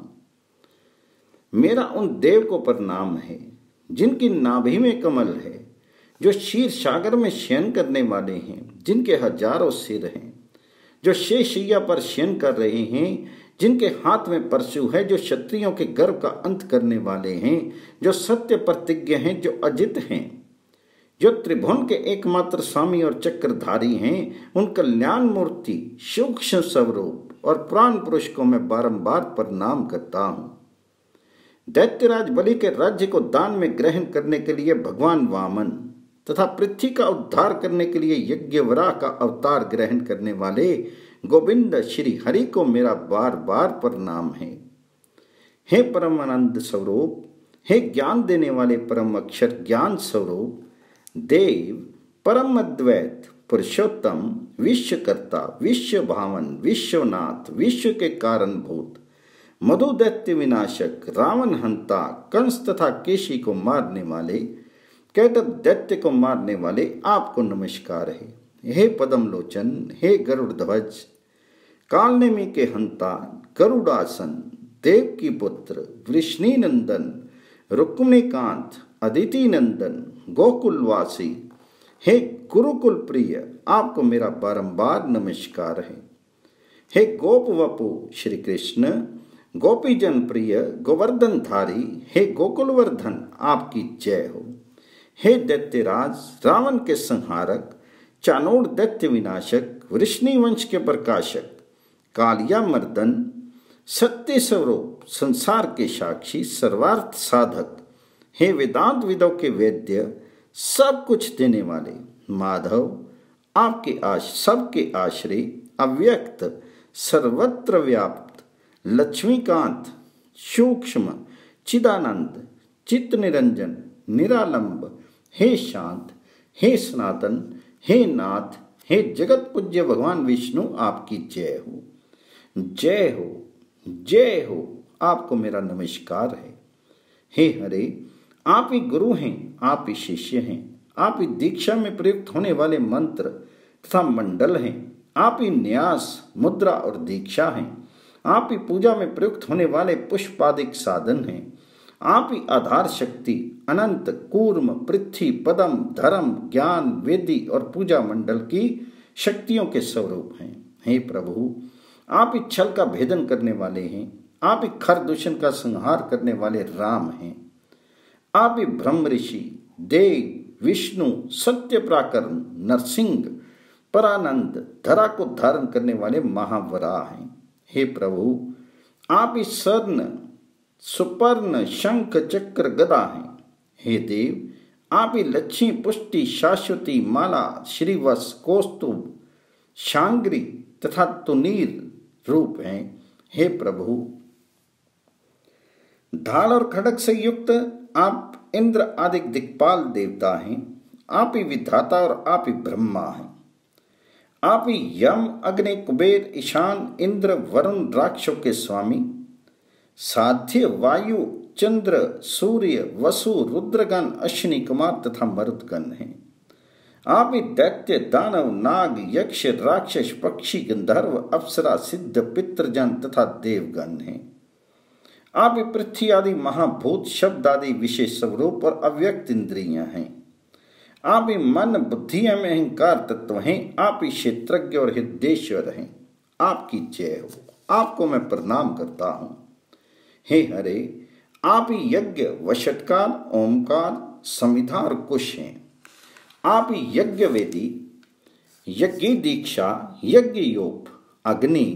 मेरा उन देव को प्रणाम है जिनकी नाभि में कमल है, जो क्षीर सागर में शयन करने वाले हैं, जिनके हजारों सिर हैं, जो शेषैया पर शयन कर रहे हैं, जिनके हाथ में परशु है, जो क्षत्रियों के गर्भ का अंत करने वाले हैं, जो सत्य प्रतिज्ञ हैं, जो अजित हैं, जो त्रिभुवन के एकमात्र स्वामी और चक्रधारी हैं। उन कल्याण मूर्ति सूक्ष्म स्वरूप और प्राण पुरुष को मैं बारंबार प्रणाम करता हूं। दैत्यराज बलि के राज्य को दान में ग्रहण करने के लिए भगवान वामन तथा पृथ्वी का उद्धार करने के लिए यज्ञवराह का अवतार ग्रहण करने वाले गोविंद श्री हरि को मेरा बार बार प्रणाम है। हे परम आनंद स्वरूप, हे ज्ञान देने वाले परम अक्षर ज्ञान स्वरूप, देव परम अद्वैत पुरुषोत्तम विश्वकर्ता विश्व भावन विश्वनाथ विश्व के कारणभूत मधु दैत्य विनाशक, रावण हंता, कंस तथा केशी को मारने वाले, कैटभ दैत्य को मारने वाले आपको नमस्कार है। हे पद्म लोचन, हे गरुड़ ध्वज, कालनेमी के हंता, गरुड़ासन, देव की पुत्र, वृष्णि नंदन, रुक्मिणी कांत, अदिति नंदन, गोकुलवासी, हे गुरुकुल प्रिय, आपको मेरा बारंबार नमस्कार है। हे गोप वपु श्री कृष्ण, गोपीजन प्रिय, गोवर्धन धारी, हे गोकुलवर्धन, आपकी जय हो। हे दैत्यराज, रावण के संहारक, चाणूर दैत्य विनाशक, वृष्णि वंश के प्रकाशक, कालिया मर्दन, सत्य स्वरूप, संसार के साक्षी, सर्वार्थ साधक, हे वेदांत विदों के वेद्य, सब कुछ देने वाले माधव, आपके सबके आश्रय, अव्यक्त, सर्वत्र व्याप्त, लक्ष्मीकांत, सूक्ष्म, चिदानंद, चित्त निरंजन, निरालंब, हे शांत, हे सनातन, हे नाथ, हे जगत पूज्य भगवान विष्णु, आपकी जय हो। जय हो, जय हो, आपको मेरा नमस्कार है। हे हरे, आप ही गुरु हैं, आप ही शिष्य हैं, आप ही दीक्षा में प्रयुक्त होने वाले मंत्र तथा मंडल हैं, आप ही न्यास, मुद्रा और दीक्षा हैं, आप ही पूजा में प्रयुक्त होने वाले पुष्पादिक साधन हैं, आप ही आधार शक्ति, अनंत, कूर्म, पृथ्वी, पदम, धर्म, ज्ञान, वेदी और पूजा मंडल की शक्तियों के स्वरूप हैं। हे प्रभु, आप ही छल का भेदन करने वाले हैं, आप ही खर दूषण का संहार करने वाले राम हैं, आप ही ब्रह्म ऋषि, देव, विष्णु, सत्य प्राकरण, नरसिंह, परानंद, धरा को धारण करने वाले महावराह हैं। हे प्रभु, आप ही स्वर्ण, सुपर्ण, शंख, चक्र, गदा हैं। हे देव, आप ही लक्ष्मी, पुष्टि, शाश्वती, माला, श्रीवत्स, कौस्तुभ, शांग्री तथा तुनीर रूप हैं। हे प्रभु, ढाल और खड़ग से युक्त आप इंद्र आदि दिक्पाल देवता हैं, आप ही विधाता और आप ही ब्रह्मा हैं। आप ही यम, अग्नि, कुबेर, ईशान, इंद्र, वरुण, राक्षों के स्वामी, साध्य, वायु, चंद्र, सूर्य, वसु, रुद्रगण, अश्विनी कुमार तथा मरुदगण हैं। आप ही दैत्य, दानव, नाग, यक्ष, राक्षस, पक्षी, गंधर्व, अप्सरा, सिद्ध, पितृजन तथा देवगण हैं। आप ही पृथ्वी आदि महाभूत, शब्द आदि विशेष स्वरूप और अव्यक्त इंद्रियां हैं। आप ही मन, बुद्धि एवं अहंकार तत्व हैं। आप ही क्षेत्रज्ञ और हृदयेश्वर हैं। आपकी जय हो, आपको मैं प्रणाम करता हूं। हे हरे, आप ही यज्ञ, वषटकार, ओमकार, संविधा और कुश हैं। आप ही यज्ञ वेदी, यज्ञ दीक्षा, यज्ञ योग, अग्नि,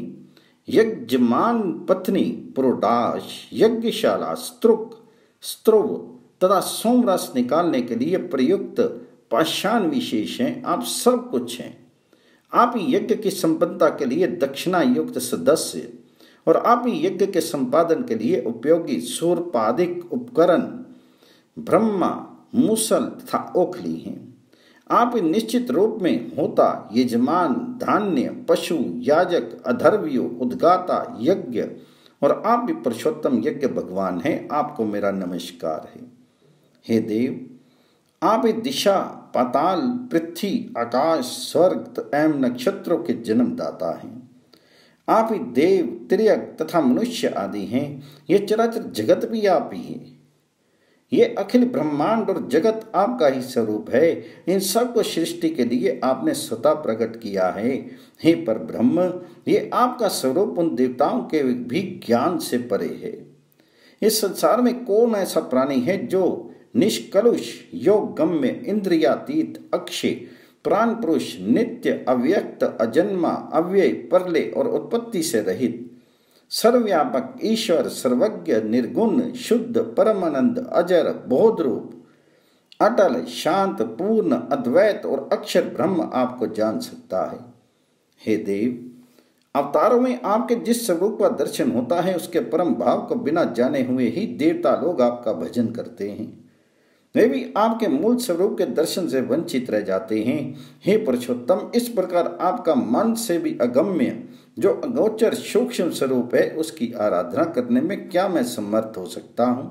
यज्ञमान पत्नी, पुरोडाश, यज्ञशाला, स्त्रुक, स्त्रुव तथा सोमरस निकालने के लिए प्रयुक्त पाषाण विशेष हैं। आप सब कुछ हैं। आप ही यज्ञ की संपन्नता के लिए दक्षिणा युक्त सदस्य और आप ही यज्ञ के संपादन के लिए उपयोगी शूर्पादिक उपकरण, ब्रह्मा, मूसल तथा ओखली हैं। आप निश्चित रूप में होता, यजमान, धान्य, पशु, याजक, अधर्व्यो, उद्गाता, यज्ञ और आप भी पुरुषोत्तम यज्ञ भगवान हैं। आपको मेरा नमस्कार है। हे देव, आप ही दिशा, पाताल, पृथ्वी, आकाश, स्वर्ग एवं नक्षत्रों के जन्मदाता हैं। आप ही देव, त्रियक तथा मनुष्य आदि हैं। ये चराचर जगत भी आप ही है। ये अखिल ब्रह्मांड और जगत आपका ही स्वरूप है। इन सब को सृष्टि के लिए आपने स्वतः प्रकट किया है। हे पर ब्रह्म, ये आपका स्वरूप उन देवताओं के भी ज्ञान से परे है। इस संसार में कौन ऐसा प्राणी है जो निष्कलुष, योग गम्य, इंद्रियातीत, अक्षय, प्राण पुरुष, नित्य, अव्यक्त, अजन्मा, अव्यय, परले और उत्पत्ति से रहित, सर्वव्यापक, ईश्वर, सर्वज्ञ, निर्गुण, शुद्ध, परमानंद, अजर, बोधरूप, अटल, शांत, पूर्ण, अद्वैत और अक्षर ब्रह्म आपको जान सकता है। हे देव, अवतारों में आपके जिस स्वरूप का दर्शन होता है उसके परम भाव को बिना जाने हुए ही देवता लोग आपका भजन करते हैं। वे भी आपके मूल स्वरूप के दर्शन से वंचित रह जाते हैं। हे पुरुषोत्तम, इस प्रकार आपका मन से भी अगम्य जो अगोचर सूक्ष्म स्वरूप है उसकी आराधना करने में क्या मैं समर्थ हो सकता हूं?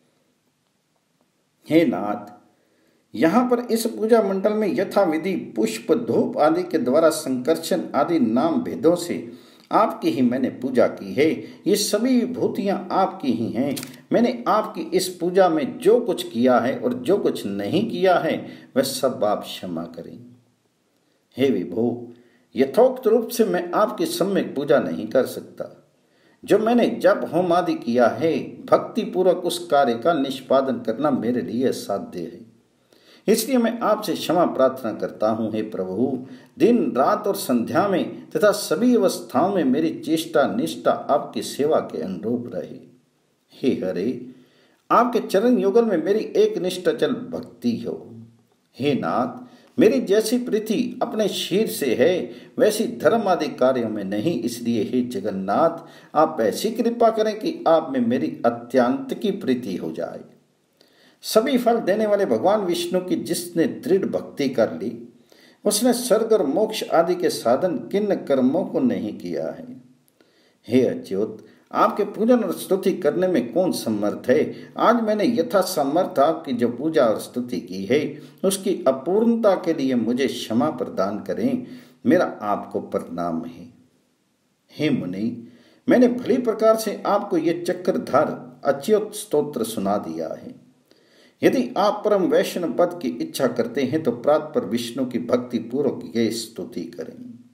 हे नाथ, यहाँ पर इस पूजा मंडल में यथाविधि पुष्प धूप आदि के द्वारा संकर्षण आदि नाम भेदों से आपकी ही मैंने पूजा की है। ये सभी विभूतियां आपकी ही हैं। मैंने आपकी इस पूजा में जो कुछ किया है और जो कुछ नहीं किया है वह सब आप क्षमा करें। हे विभो, यथोक्त रूप से मैं आपकी सम्यक पूजा नहीं कर सकता। जो मैंने जब होम आदि किया है, भक्ति पूर्वक उस कार्य का निष्पादन करना मेरे लिए असाध्य है। इसलिए मैं आपसे क्षमा प्रार्थना करता हूँ। हे प्रभु, दिन रात और संध्या में तथा सभी अवस्थाओं में मेरी चेष्टा निष्ठा आपकी सेवा के अनुरूप रहे। हे हरे, आपके चरण युगल में मेरी एक निष्ठाचल भक्ति हो। हे नाथ, मेरी जैसी प्रीति अपने शीर से है वैसी धर्म आदि कार्यों में नहीं। इसलिए हे जगन्नाथ, आप ऐसी कृपा करें कि आप में मेरी अत्यंत की प्रीति हो जाए। सभी फल देने वाले भगवान विष्णु की जिसने दृढ़ भक्ति कर ली, उसने स्वर्ग और मोक्ष आदि के साधन किन कर्मों को नहीं किया है। हे अच्युत, आपके पूजन और स्तुति करने में कौन समर्थ है? आज मैंने यथा समर्थ आपकी जो पूजा और स्तुति की है उसकी अपूर्णता के लिए मुझे क्षमा प्रदान करें। मेरा आपको प्रणाम है। हे मुनि, मैंने भली प्रकार से आपको ये चक्रधार अच्युत स्तोत्र सुना दिया है। यदि आप परम वैष्णव पद की इच्छा करते हैं तो प्रातः विष्णु की भक्ति पूर्वक ये स्तुति करें।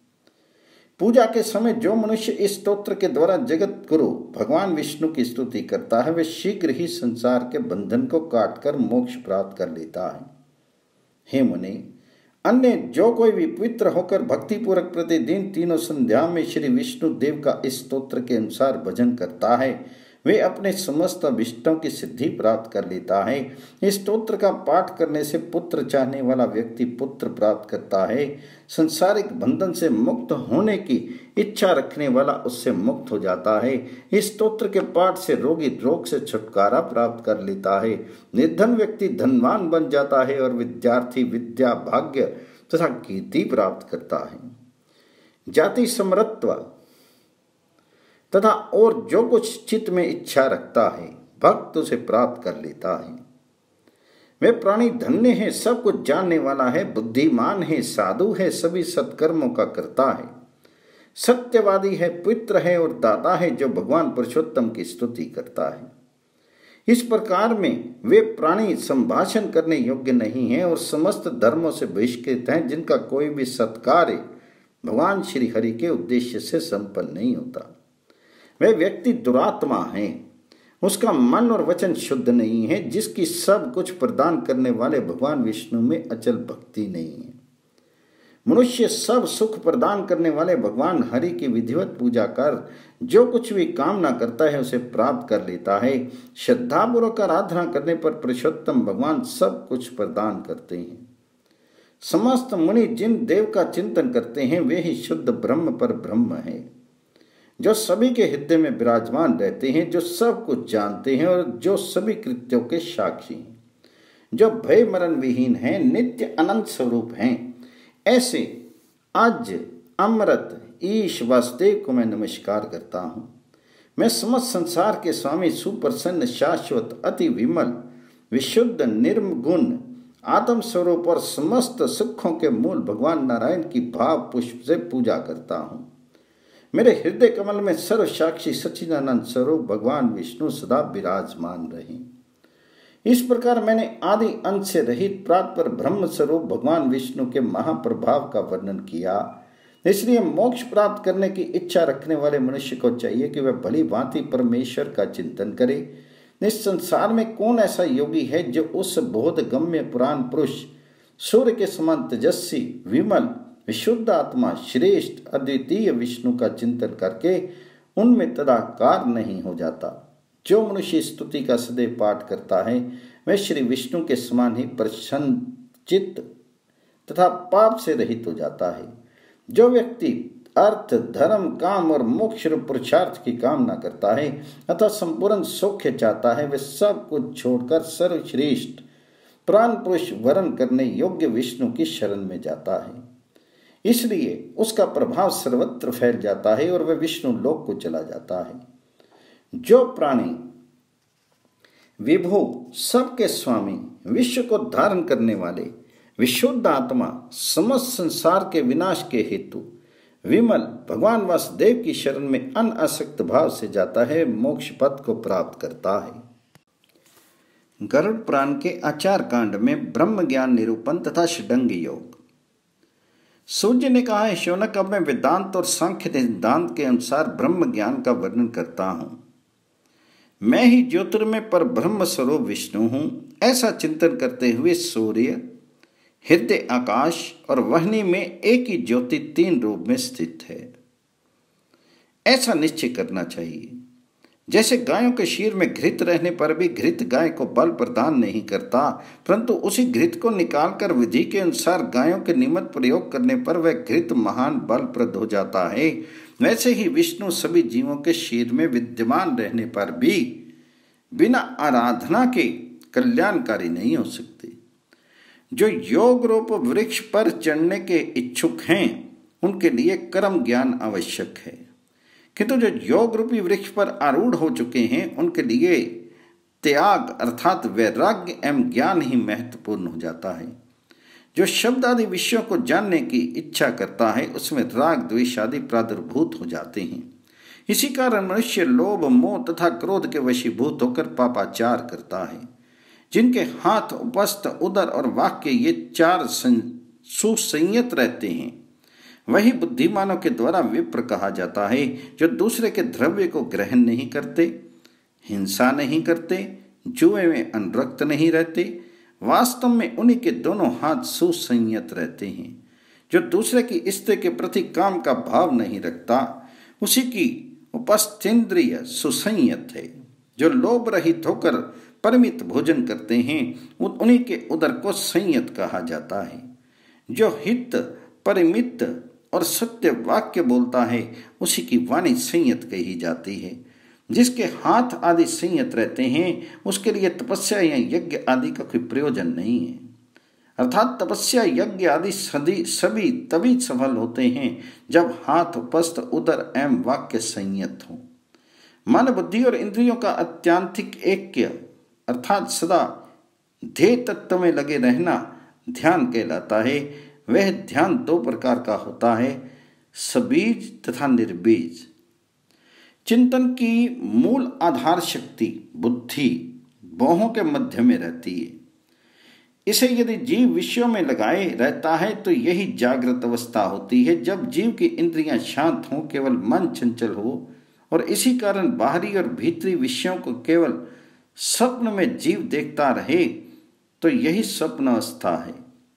पूजा के समय जो मनुष्य इस स्तोत्र के द्वारा जगत गुरु भगवान विष्णु की स्तुति करता है वह शीघ्र ही संसार के बंधन को काटकर मोक्ष प्राप्त कर लेता है। हे मुनि, अन्य जो कोई भी पवित्र होकर भक्ति पूर्वक प्रतिदिन तीनों संध्या में श्री विष्णु देव का इस स्तोत्र के अनुसार भजन करता है वे अपने समस्त अभिष्टों की सिद्धि प्राप्त कर लेता है। इस स्तोत्र का पाठ करने से पुत्र चाहने वाला व्यक्ति पुत्र प्राप्त करता है। संसारिक बंधन से मुक्त होने की इच्छा रखने वाला उससे मुक्त हो जाता है। इस स्तोत्र के पाठ से रोगी रोग से छुटकारा प्राप्त कर लेता है। निर्धन व्यक्ति धनवान बन जाता है और विद्यार्थी विद्या भाग्य तथा कीर्ति प्राप्त करता है। जाति समृत्व तथा और जो कुछ चित्त में इच्छा रखता है भक्त उसे प्राप्त कर लेता है। वे प्राणी धन्य है, सब कुछ जानने वाला है, बुद्धिमान है, साधु है, सभी सत्कर्मों का करता है, सत्यवादी है, पवित्र है और दाता है जो भगवान पुरुषोत्तम की स्तुति करता है। इस प्रकार में वे प्राणी संभाषण करने योग्य नहीं है और समस्त धर्मों से बहिष्कृत हैं, जिनका कोई भी सत्कार्य भगवान श्री हरि के उद्देश्य से संपन्न नहीं होता। वह व्यक्ति दुरात्मा है, उसका मन और वचन शुद्ध नहीं है, जिसकी सब कुछ प्रदान करने वाले भगवान विष्णु में अचल भक्ति नहीं है। मनुष्य सब सुख प्रदान करने वाले भगवान हरि की विधिवत पूजा कर जो कुछ भी कामना करता है उसे प्राप्त कर लेता है। श्रद्धापूर्वक आराधना करने पर पुरुषोत्तम भगवान सब कुछ प्रदान करते हैं। समस्त मुनि जिन देव का चिंतन करते हैं वे ही शुद्ध ब्रह्म पर ब्रह्म है, जो सभी के हृदय में विराजमान रहते हैं, जो सब कुछ जानते हैं और जो सभी कृत्यों के साक्षी हैं, जो भय मरण विहीन हैं, नित्य अनंत स्वरूप हैं। ऐसे अज अमृत ईश वासुदेव को मैं नमस्कार करता हूँ। मैं समस्त संसार के स्वामी, सुप्रसन्न, शाश्वत, अति विमल, विशुद्ध, निर्गुण आत्म स्वरूप और समस्त सुखों के मूल भगवान नारायण की भाव पुष्प से पूजा करता हूँ। मेरे हृदय कमल में सर्व साक्षी सच्चिदानंद स्वरूप भगवान विष्णु सदा विराजमान रहे। इस प्रकार मैंने आदि अंत से रहित प्रातपर ब्रह्म स्वरूप भगवान विष्णु के महाप्रभाव का वर्णन किया। इसलिए मोक्ष प्राप्त करने की इच्छा रखने वाले मनुष्य को चाहिए कि वह भली भांति परमेश्वर का चिंतन करे। इस संसार में कौन ऐसा योगी है जो उस बोधगम्य पुराण पुरुष सूर्य के समान तेजस्वी, विमल, विशुद्ध आत्मा, श्रेष्ठ अद्वितीय विष्णु का चिंतन करके उनमें तदाकार नहीं हो जाता। जो मनुष्य स्तुति का सदैव पाठ करता है वह श्री विष्णु के समान ही प्रसन्न चित्त तथा पाप से रहित हो जाता है। जो व्यक्ति अर्थ, धर्म, काम और मोक्ष पुरुषार्थ की कामना करता है अतः संपूर्ण सौख्य चाहता है, वह सब कुछ छोड़कर सर्वश्रेष्ठ प्राण पुरुष वरण करने योग्य विष्णु की शरण में जाता है। इसलिए उसका प्रभाव सर्वत्र फैल जाता है और वह विष्णु लोक को चला जाता है। जो प्राणी विभु, सबके स्वामी, विश्व को धारण करने वाले, विशुद्ध आत्मा, समस्त संसार के विनाश के हेतु विमल भगवान वासुदेव की शरण में अनासक्त भाव से जाता है, मोक्ष पद को प्राप्त करता है। गरुड़ पुराण के आचार कांड में ब्रह्म ज्ञान निरूपण तथा षडंग योग। सूर्य ने कहा है, शौनक, अब मैं वेदांत और सांख्य सिद्धांत के अनुसार ब्रह्म ज्ञान का वर्णन करता हूं। मैं ही ज्योतिर्मय पर ब्रह्म स्वरूप विष्णु हूं। ऐसा चिंतन करते हुए सूर्य, हृदय आकाश और वहनी में एक ही ज्योति 3 रूप में स्थित है, ऐसा निश्चय करना चाहिए। जैसे गायों के शीर में घृत रहने पर भी घृत गाय को बल प्रदान नहीं करता, परंतु उसी घृत को निकालकर विधि के अनुसार गायों के निमित्त प्रयोग करने पर वह घृत महान बलप्रद हो जाता है, वैसे ही विष्णु सभी जीवों के शीर में विद्यमान रहने पर भी बिना आराधना के कल्याणकारी नहीं हो सकते। जो योग रूप वृक्ष पर चढ़ने के इच्छुक हैं, उनके लिए कर्म ज्ञान आवश्यक है, किंतु जो योग रूपी वृक्ष पर आरूढ़ हो चुके हैं, उनके लिए त्याग अर्थात वैराग्य एवं ज्ञान ही महत्वपूर्ण हो जाता है। जो शब्द आदि विषयों को जानने की इच्छा करता है, उसमें राग द्वेष आदि प्रादुर्भूत हो जाते हैं। इसी कारण मनुष्य लोभ, मोह तथा क्रोध के वशीभूत होकर पापाचार करता है। जिनके हाथ, उपस्थ, उदर और वाक्य ये 4 सुसंयत रहते हैं, वही बुद्धिमानों के द्वारा विप्र कहा जाता है। जो दूसरे के द्रव्य को ग्रहण नहीं करते, हिंसा नहीं करते, जुए में अनुरक्त नहीं रहते, वास्तव में उन्हीं के दोनों हाथ सुसंयत रहते हैं। जो दूसरे की स्त्री के प्रति काम का भाव नहीं रखता, उसी की उपस्थेंद्रिय सुसंयत है। जो लोभ रहित होकर परिमित भोजन करते हैं, उन्हीं के उदर को संयत कहा जाता है। जो हित, परिमित और सत्य वाक्य बोलता है, उसी की वाणी संयत कही जाती है। जिसके हाथ आदि संयत रहते हैं, उसके लिए तपस्या या यज्ञ आदि का कोई प्रयोजन नहीं है। अर्थात तपस्या, यज्ञ आदि सभी तभी सफल होते हैं जब हाथ, उपस्थ, उदर एवं वाक्य संयत हो। मन, बुद्धि और इंद्रियों का अत्यांतिक ऐक्य अर्थात सदा ध्येय तत्व में लगे रहना ध्यान कहलाता है। वह ध्यान 2 प्रकार का होता है, सबीज तथा निर्बीज। चिंतन की मूल आधार शक्ति बुद्धि भौहों के मध्य में रहती है। इसे यदि जीव विषयों में लगाए रहता है तो यही जागृत अवस्था होती है, जब जीव की इंद्रियां शांत हों, केवल मन चंचल हो, और इसी कारण बाहरी और भीतरी विषयों को केवल स्वप्न में जीव देखता रहे, तो यही स्वप्न अवस्था है।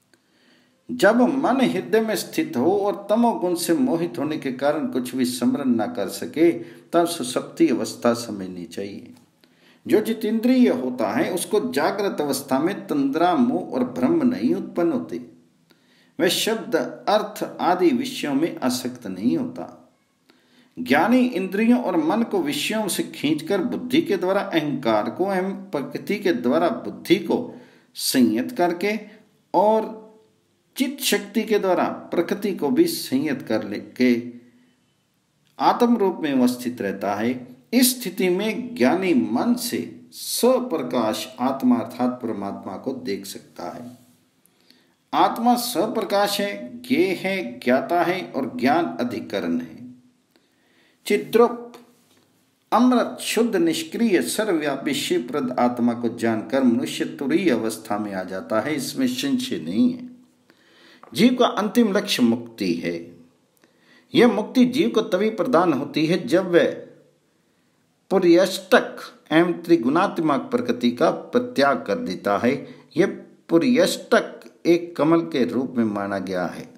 जब मन हृदय में स्थित हो और तमोगुण से मोहित होने के कारण कुछ भी स्मरण न कर सके, तब सुषुप्ति अवस्था समझनी चाहिए। जो जितेंद्रिय होता है, उसको जागृत अवस्था में तंद्रा, मोह और भ्रम नहीं उत्पन्न होते। वह शब्द, अर्थ आदि विषयों में आसक्त नहीं होता। ज्ञानी इंद्रियों और मन को विषयों से खींचकर बुद्धि के द्वारा अहंकार को एवं प्रकृति के द्वारा बुद्धि को संयत करके और चित्त शक्ति के द्वारा प्रकृति को भी संयत कर लेके आत्म रूप में अवस्थित रहता है। इस स्थिति में ज्ञानी मन से स्वप्रकाश आत्मा अर्थात परमात्मा को देख सकता है। आत्मा स्वप्रकाश है, ज्ञेय है, ज्ञाता है और ज्ञान अधिकरण है। चिद्रूप, अमृत, शुद्ध, निष्क्रिय, सर्वव्यापी शिवप्रद आत्मा को जानकर मनुष्य तुरीय अवस्था में आ जाता है, इसमें संशय नहीं है। जीव का अंतिम लक्ष्य मुक्ति है। यह मुक्ति जीव को तभी प्रदान होती है जब वह पुर्यष्टक एवं त्रिगुणात्मक प्रकृति का परित्याग कर देता है। यह पुर्यष्टक एक कमल के रूप में माना गया है।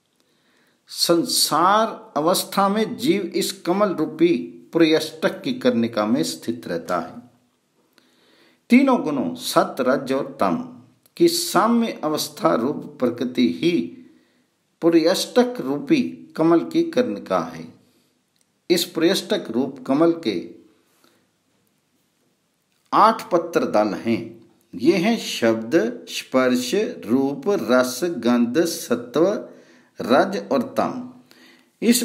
संसार अवस्था में जीव इस कमल रूपी पुर्यष्टक की कर्णिका में स्थित रहता है। तीनों गुणों सत, रज और तम की साम्य अवस्था रूप प्रकृति ही पुर्यष्टक रूपी कमल की कर्णिका है। इस पुर्यष्टक रूप कमल के 8 पत्र दल हैं। ये हैं शब्द, स्पर्श, रूप, रस, गंध, सत्व, रज और तम। इस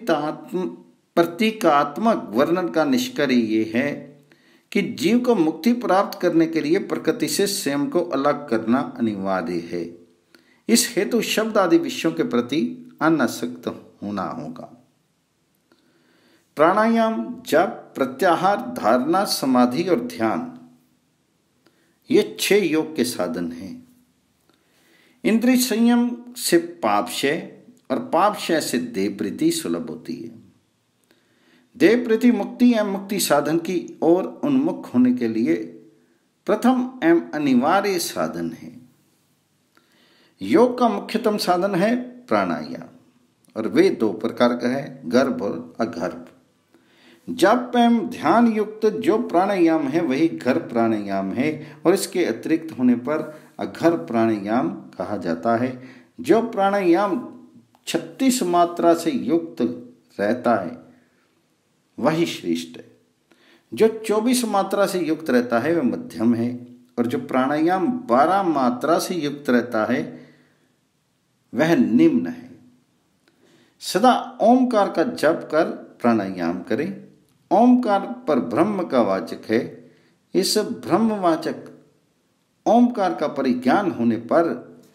प्रतीकात्मक वर्णन का निष्कर्ष ये है कि जीव को मुक्ति प्राप्त करने के लिए प्रकृति से स्वयं को अलग करना अनिवार्य है। इस हेतु शब्द आदि विषयों के प्रति अनासक्त होना होगा। प्राणायाम, जप, प्रत्याहार, धारणा, समाधि और ध्यान, ये 6 योग के साधन हैं। इंद्रिय संयम से पापक्षय और पापक्षय से देह प्रीति सुलभ होती है। देह प्रीति मुक्ति एवं मुक्ति साधन की ओर उन्मुख होने के लिए प्रथम एवं अनिवार्य साधन है। योग का मुख्यतम साधन है प्राणायाम और वे 2 प्रकार का है, गर्भ और अगर्भ। जप एवं ध्यान युक्त जो प्राणायाम है वही गर्भ प्राणायाम है और इसके अतिरिक्त होने पर अगर्भ प्राणायाम कहा जाता है। जो प्राणायाम 36 मात्रा से युक्त रहता है वही श्रेष्ठ है। जो 24 मात्रा से युक्त रहता है वह मध्यम है और जो प्राणायाम 12 मात्रा से युक्त रहता है वह निम्न है। सदा ओमकार का जप कर प्राणायाम करें। ओमकार पर ब्रह्म का वाचक है। इस ब्रह्मवाचक ओमकार का परिज्ञान होने पर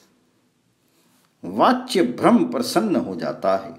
वाच्य ब्रह्म प्रसन्न हो जाता है।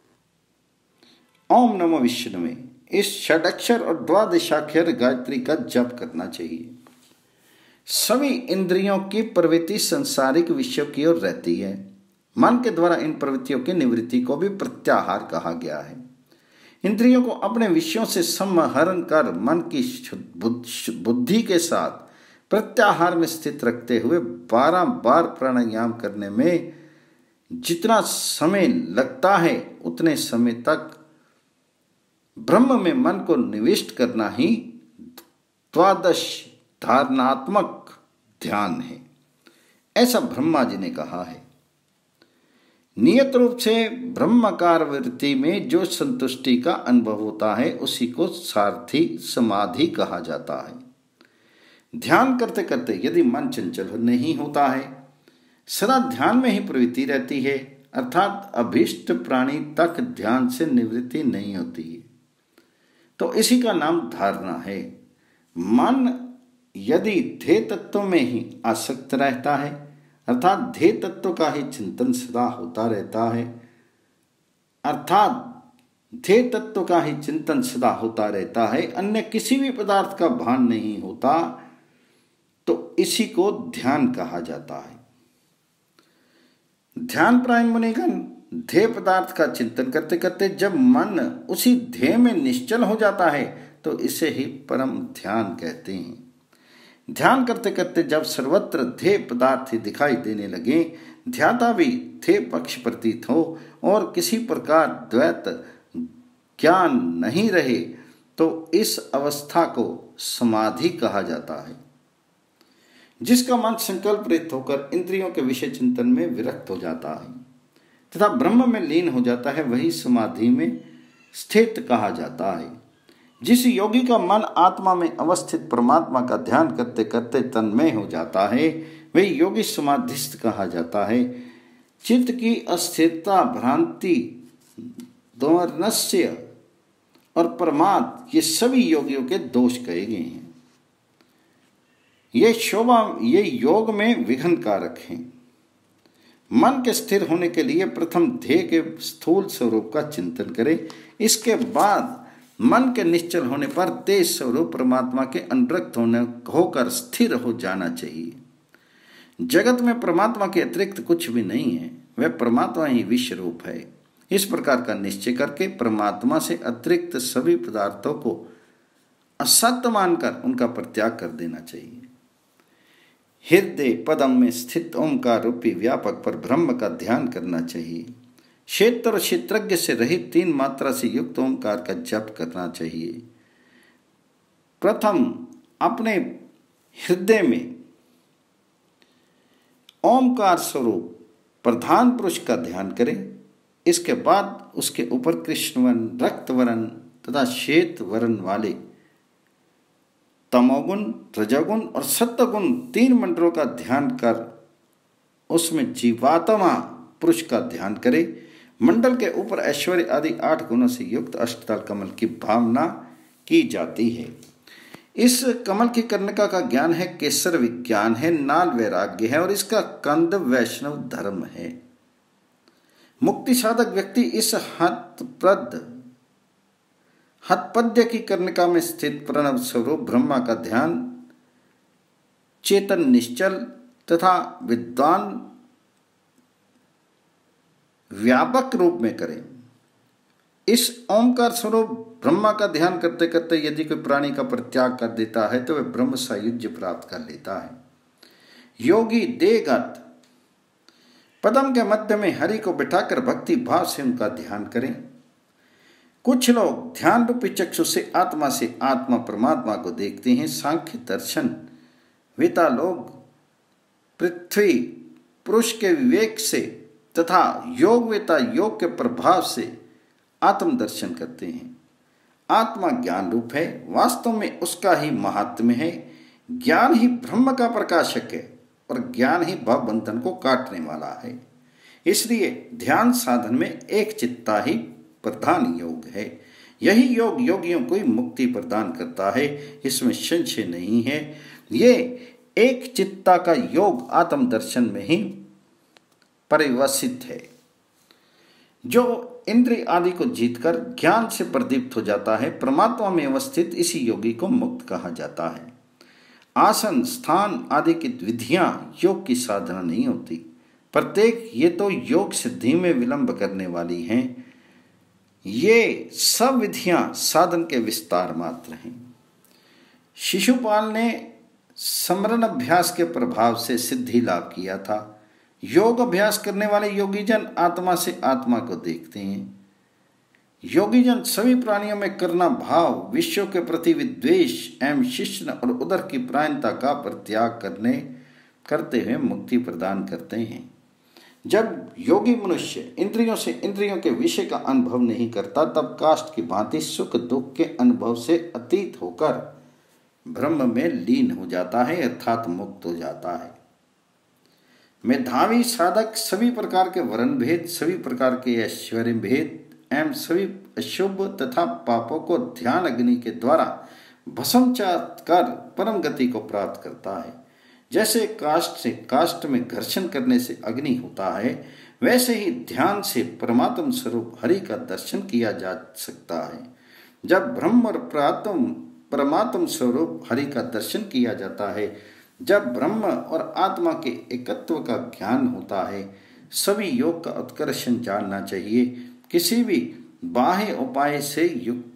ओम नमो विष्णुवे, इस षडाक्षर और द्वादशाक्षर गायत्री का जप करना चाहिए। सभी इंद्रियों की प्रवृत्ति सांसारिक विषयों की ओर रहती है। मन के द्वारा इन प्रवृत्तियों की निवृत्ति को भी प्रत्याहार कहा गया है। इंद्रियों को अपने विषयों से संहरण कर मन की बुद्धि के साथ प्रत्याहार में स्थित रखते हुए 12 बार प्राणायाम करने में जितना समय लगता है उतने समय तक ब्रह्म में मन को निविष्ट करना ही द्वादश धारणात्मक ध्यान है, ऐसा ब्रह्मा जी ने कहा है। नियत रूप से ब्रह्माकार वृत्ति में जो संतुष्टि का अनुभव होता है उसी को सार्थी समाधि कहा जाता है। ध्यान करते करते यदि मन चंचल नहीं होता है, सदा ध्यान में ही प्रवृत्ति रहती है, अर्थात अभीष्ट प्राणी तक ध्यान से निवृत्ति नहीं होती है, तो इसी का नाम धारणा है। मन यदि ध्येय तत्व में ही आसक्त रहता है, अर्थात ध्येय तत्व का ही चिंतन सदा होता रहता है, अन्य किसी भी पदार्थ का भान नहीं होता, तो इसी को ध्यान कहा जाता है। ध्यान प्रायण मुनिगण ध्येय पदार्थ का चिंतन करते करते जब मन उसी ध्येय में निश्चल हो जाता है तो इसे ही परम ध्यान कहते हैं। ध्यान करते करते जब सर्वत्र ध्येय पदार्थ ही दिखाई देने लगे, ध्याता भी ध्येय पक्ष प्रतीत हो और किसी प्रकार द्वैत ज्ञान नहीं रहे, तो इस अवस्था को समाधि कहा जाता है। जिसका मन संकल्प रहित होकर इंद्रियों के विषय चिंतन में विरक्त हो जाता है तथा ब्रह्म में लीन हो जाता है, वही समाधि में स्थित कहा जाता है। जिस योगी का मन आत्मा में अवस्थित परमात्मा का ध्यान करते करते तन्मय हो जाता है, वही योगी समाधिस्थ कहा जाता है। चित्त की अस्थिरता, भ्रांति, दोमनस्य और प्रमाद ये सभी योगियों के दोष कहे गए हैं। ये योग में विघ्न कारक हैं। मन के स्थिर होने के लिए प्रथम ध्येय के स्थूल स्वरूप का चिंतन करें। इसके बाद मन के निश्चल होने पर तेज स्वरूप परमात्मा के अनुरक्त होकर स्थिर हो जाना चाहिए। जगत में परमात्मा के अतिरिक्त कुछ भी नहीं है, वह परमात्मा ही विश्व रूप है। इस प्रकार का निश्चय करके परमात्मा से अतिरिक्त सभी पदार्थों को असत्य मानकर उनका परित्याग कर देना चाहिए। हृदय पदम में स्थित ओमकार रूपी व्यापक पर ब्रह्म का ध्यान करना चाहिए। क्षेत्र और क्षेत्रज्ञ से रहित 3 मात्रा से युक्त ओमकार का जप करना चाहिए। प्रथम अपने हृदय में ओमकार स्वरूप प्रधान पुरुष का ध्यान करें। इसके बाद उसके ऊपर कृष्ण वर्ण, रक्त वर्ण तथा श्वेत वर्ण वाले तमोगुण, रजोगुण और सत्वगुण 3 मंडलों का ध्यान कर उसमें जीवात्मा पुरुष का ध्यान करे। मंडल के ऊपर ऐश्वर्य आदि 8 गुणों से युक्त अष्टदल कमल की भावना की जाती है। इस कमल की कर्णिका का ज्ञान है, केसर विज्ञान है, नाल वैराग्य है और इसका कंद वैष्णव धर्म है। मुक्ति साधक व्यक्ति इस हतपद्य की कर्णिका में स्थित प्रणव स्वरूप ब्रह्मा का ध्यान चेतन निश्चल तथा विद्वान व्यापक रूप में करें। इस ओंकार स्वरूप ब्रह्मा का ध्यान करते करते यदि कोई प्राणी का परित्याग कर देता है तो वह ब्रह्म सायुज्य प्राप्त कर लेता है। योगी देहगत पदम के मध्य में हरि को बिठाकर भक्ति भाव से उनका ध्यान करें। कुछ लोग ध्यान रूपी चक्षु से आत्मा परमात्मा को देखते हैं। सांख्य दर्शन वेता लोग पृथ्वी पुरुष के विवेक से तथा योग वेता योग के प्रभाव से आत्म दर्शन करते हैं। आत्मा ज्ञान रूप है, वास्तव में उसका ही महात्म्य है। ज्ञान ही ब्रह्म का प्रकाशक है और ज्ञान ही भव बंधन को काटने वाला है। इसलिए ध्यान साधन में एक चित्ता ही प्रधान योग है। यही योग योगियों को ही मुक्ति प्रदान करता है, इसमें संशय नहीं है। ये एक चित्ता का योग आत्म दर्शन में ही परिवसित है। जो इंद्रिय आदि को जीतकर ज्ञान से प्रदीप्त हो जाता है, परमात्मा में अवस्थित इसी योगी को मुक्त कहा जाता है। आसन स्थान आदि की विधियां योग की साधना नहीं होती, प्रत्येक ये तो योग सिद्धि में विलंब करने वाली हैं। ये सब विधियां साधन के विस्तार मात्र हैं। शिशुपाल ने समरण अभ्यास के प्रभाव से सिद्धि लाभ किया था। योग अभ्यास करने वाले योगीजन आत्मा से आत्मा को देखते हैं। योगीजन सभी प्राणियों में करुणा भाव, विश्व के प्रति विद्वेष एवं शिष्ण और उदर की प्रायणता का परित्याग करते हुए मुक्ति प्रदान करते हैं। जब योगी मनुष्य इंद्रियों से इंद्रियों के विषय का अनुभव नहीं करता, तब काष्ठ की भांति सुख दुख के अनुभव से अतीत होकर ब्रह्म में लीन हो जाता है, अर्थात मुक्त हो जाता है। मेधावी साधक सभी प्रकार के वर्ण भेद, सभी प्रकार के ऐश्वर्य भेद एवं सभी अशुभ तथा पापों को ध्यान अग्नि के द्वारा भस्म कर परम गति को प्राप्त करता है। जैसे काष्ठ से काष्ठ में घर्षण करने से अग्नि होता है, वैसे ही ध्यान से परमात्म स्वरूप हरि का दर्शन किया जा सकता है। जब ब्रह्म और परमात्म स्वरूप हरि का दर्शन किया जाता है, जब ब्रह्म और आत्मा के एकत्व का ज्ञान होता है, सभी योग का उत्कर्षण जानना चाहिए। किसी भी बाह्य उपाय से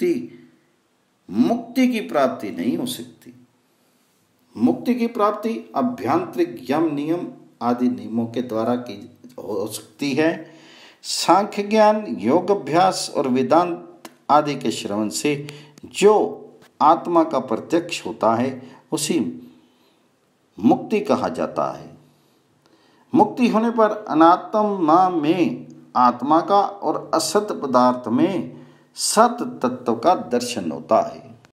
मुक्ति की प्राप्ति नहीं हो सकती। मुक्ति की प्राप्ति अभ्यांतरिक यम नियम आदि नियमों के द्वारा की हो सकती है। सांख्य ज्ञान, योग अभ्यास और वेदांत आदि के श्रवण से जो आत्मा का प्रत्यक्ष होता है उसी मुक्ति कहा जाता है। मुक्ति होने पर अनात्मा में आत्मा का और असत पदार्थ में सत तत्व का दर्शन होता है।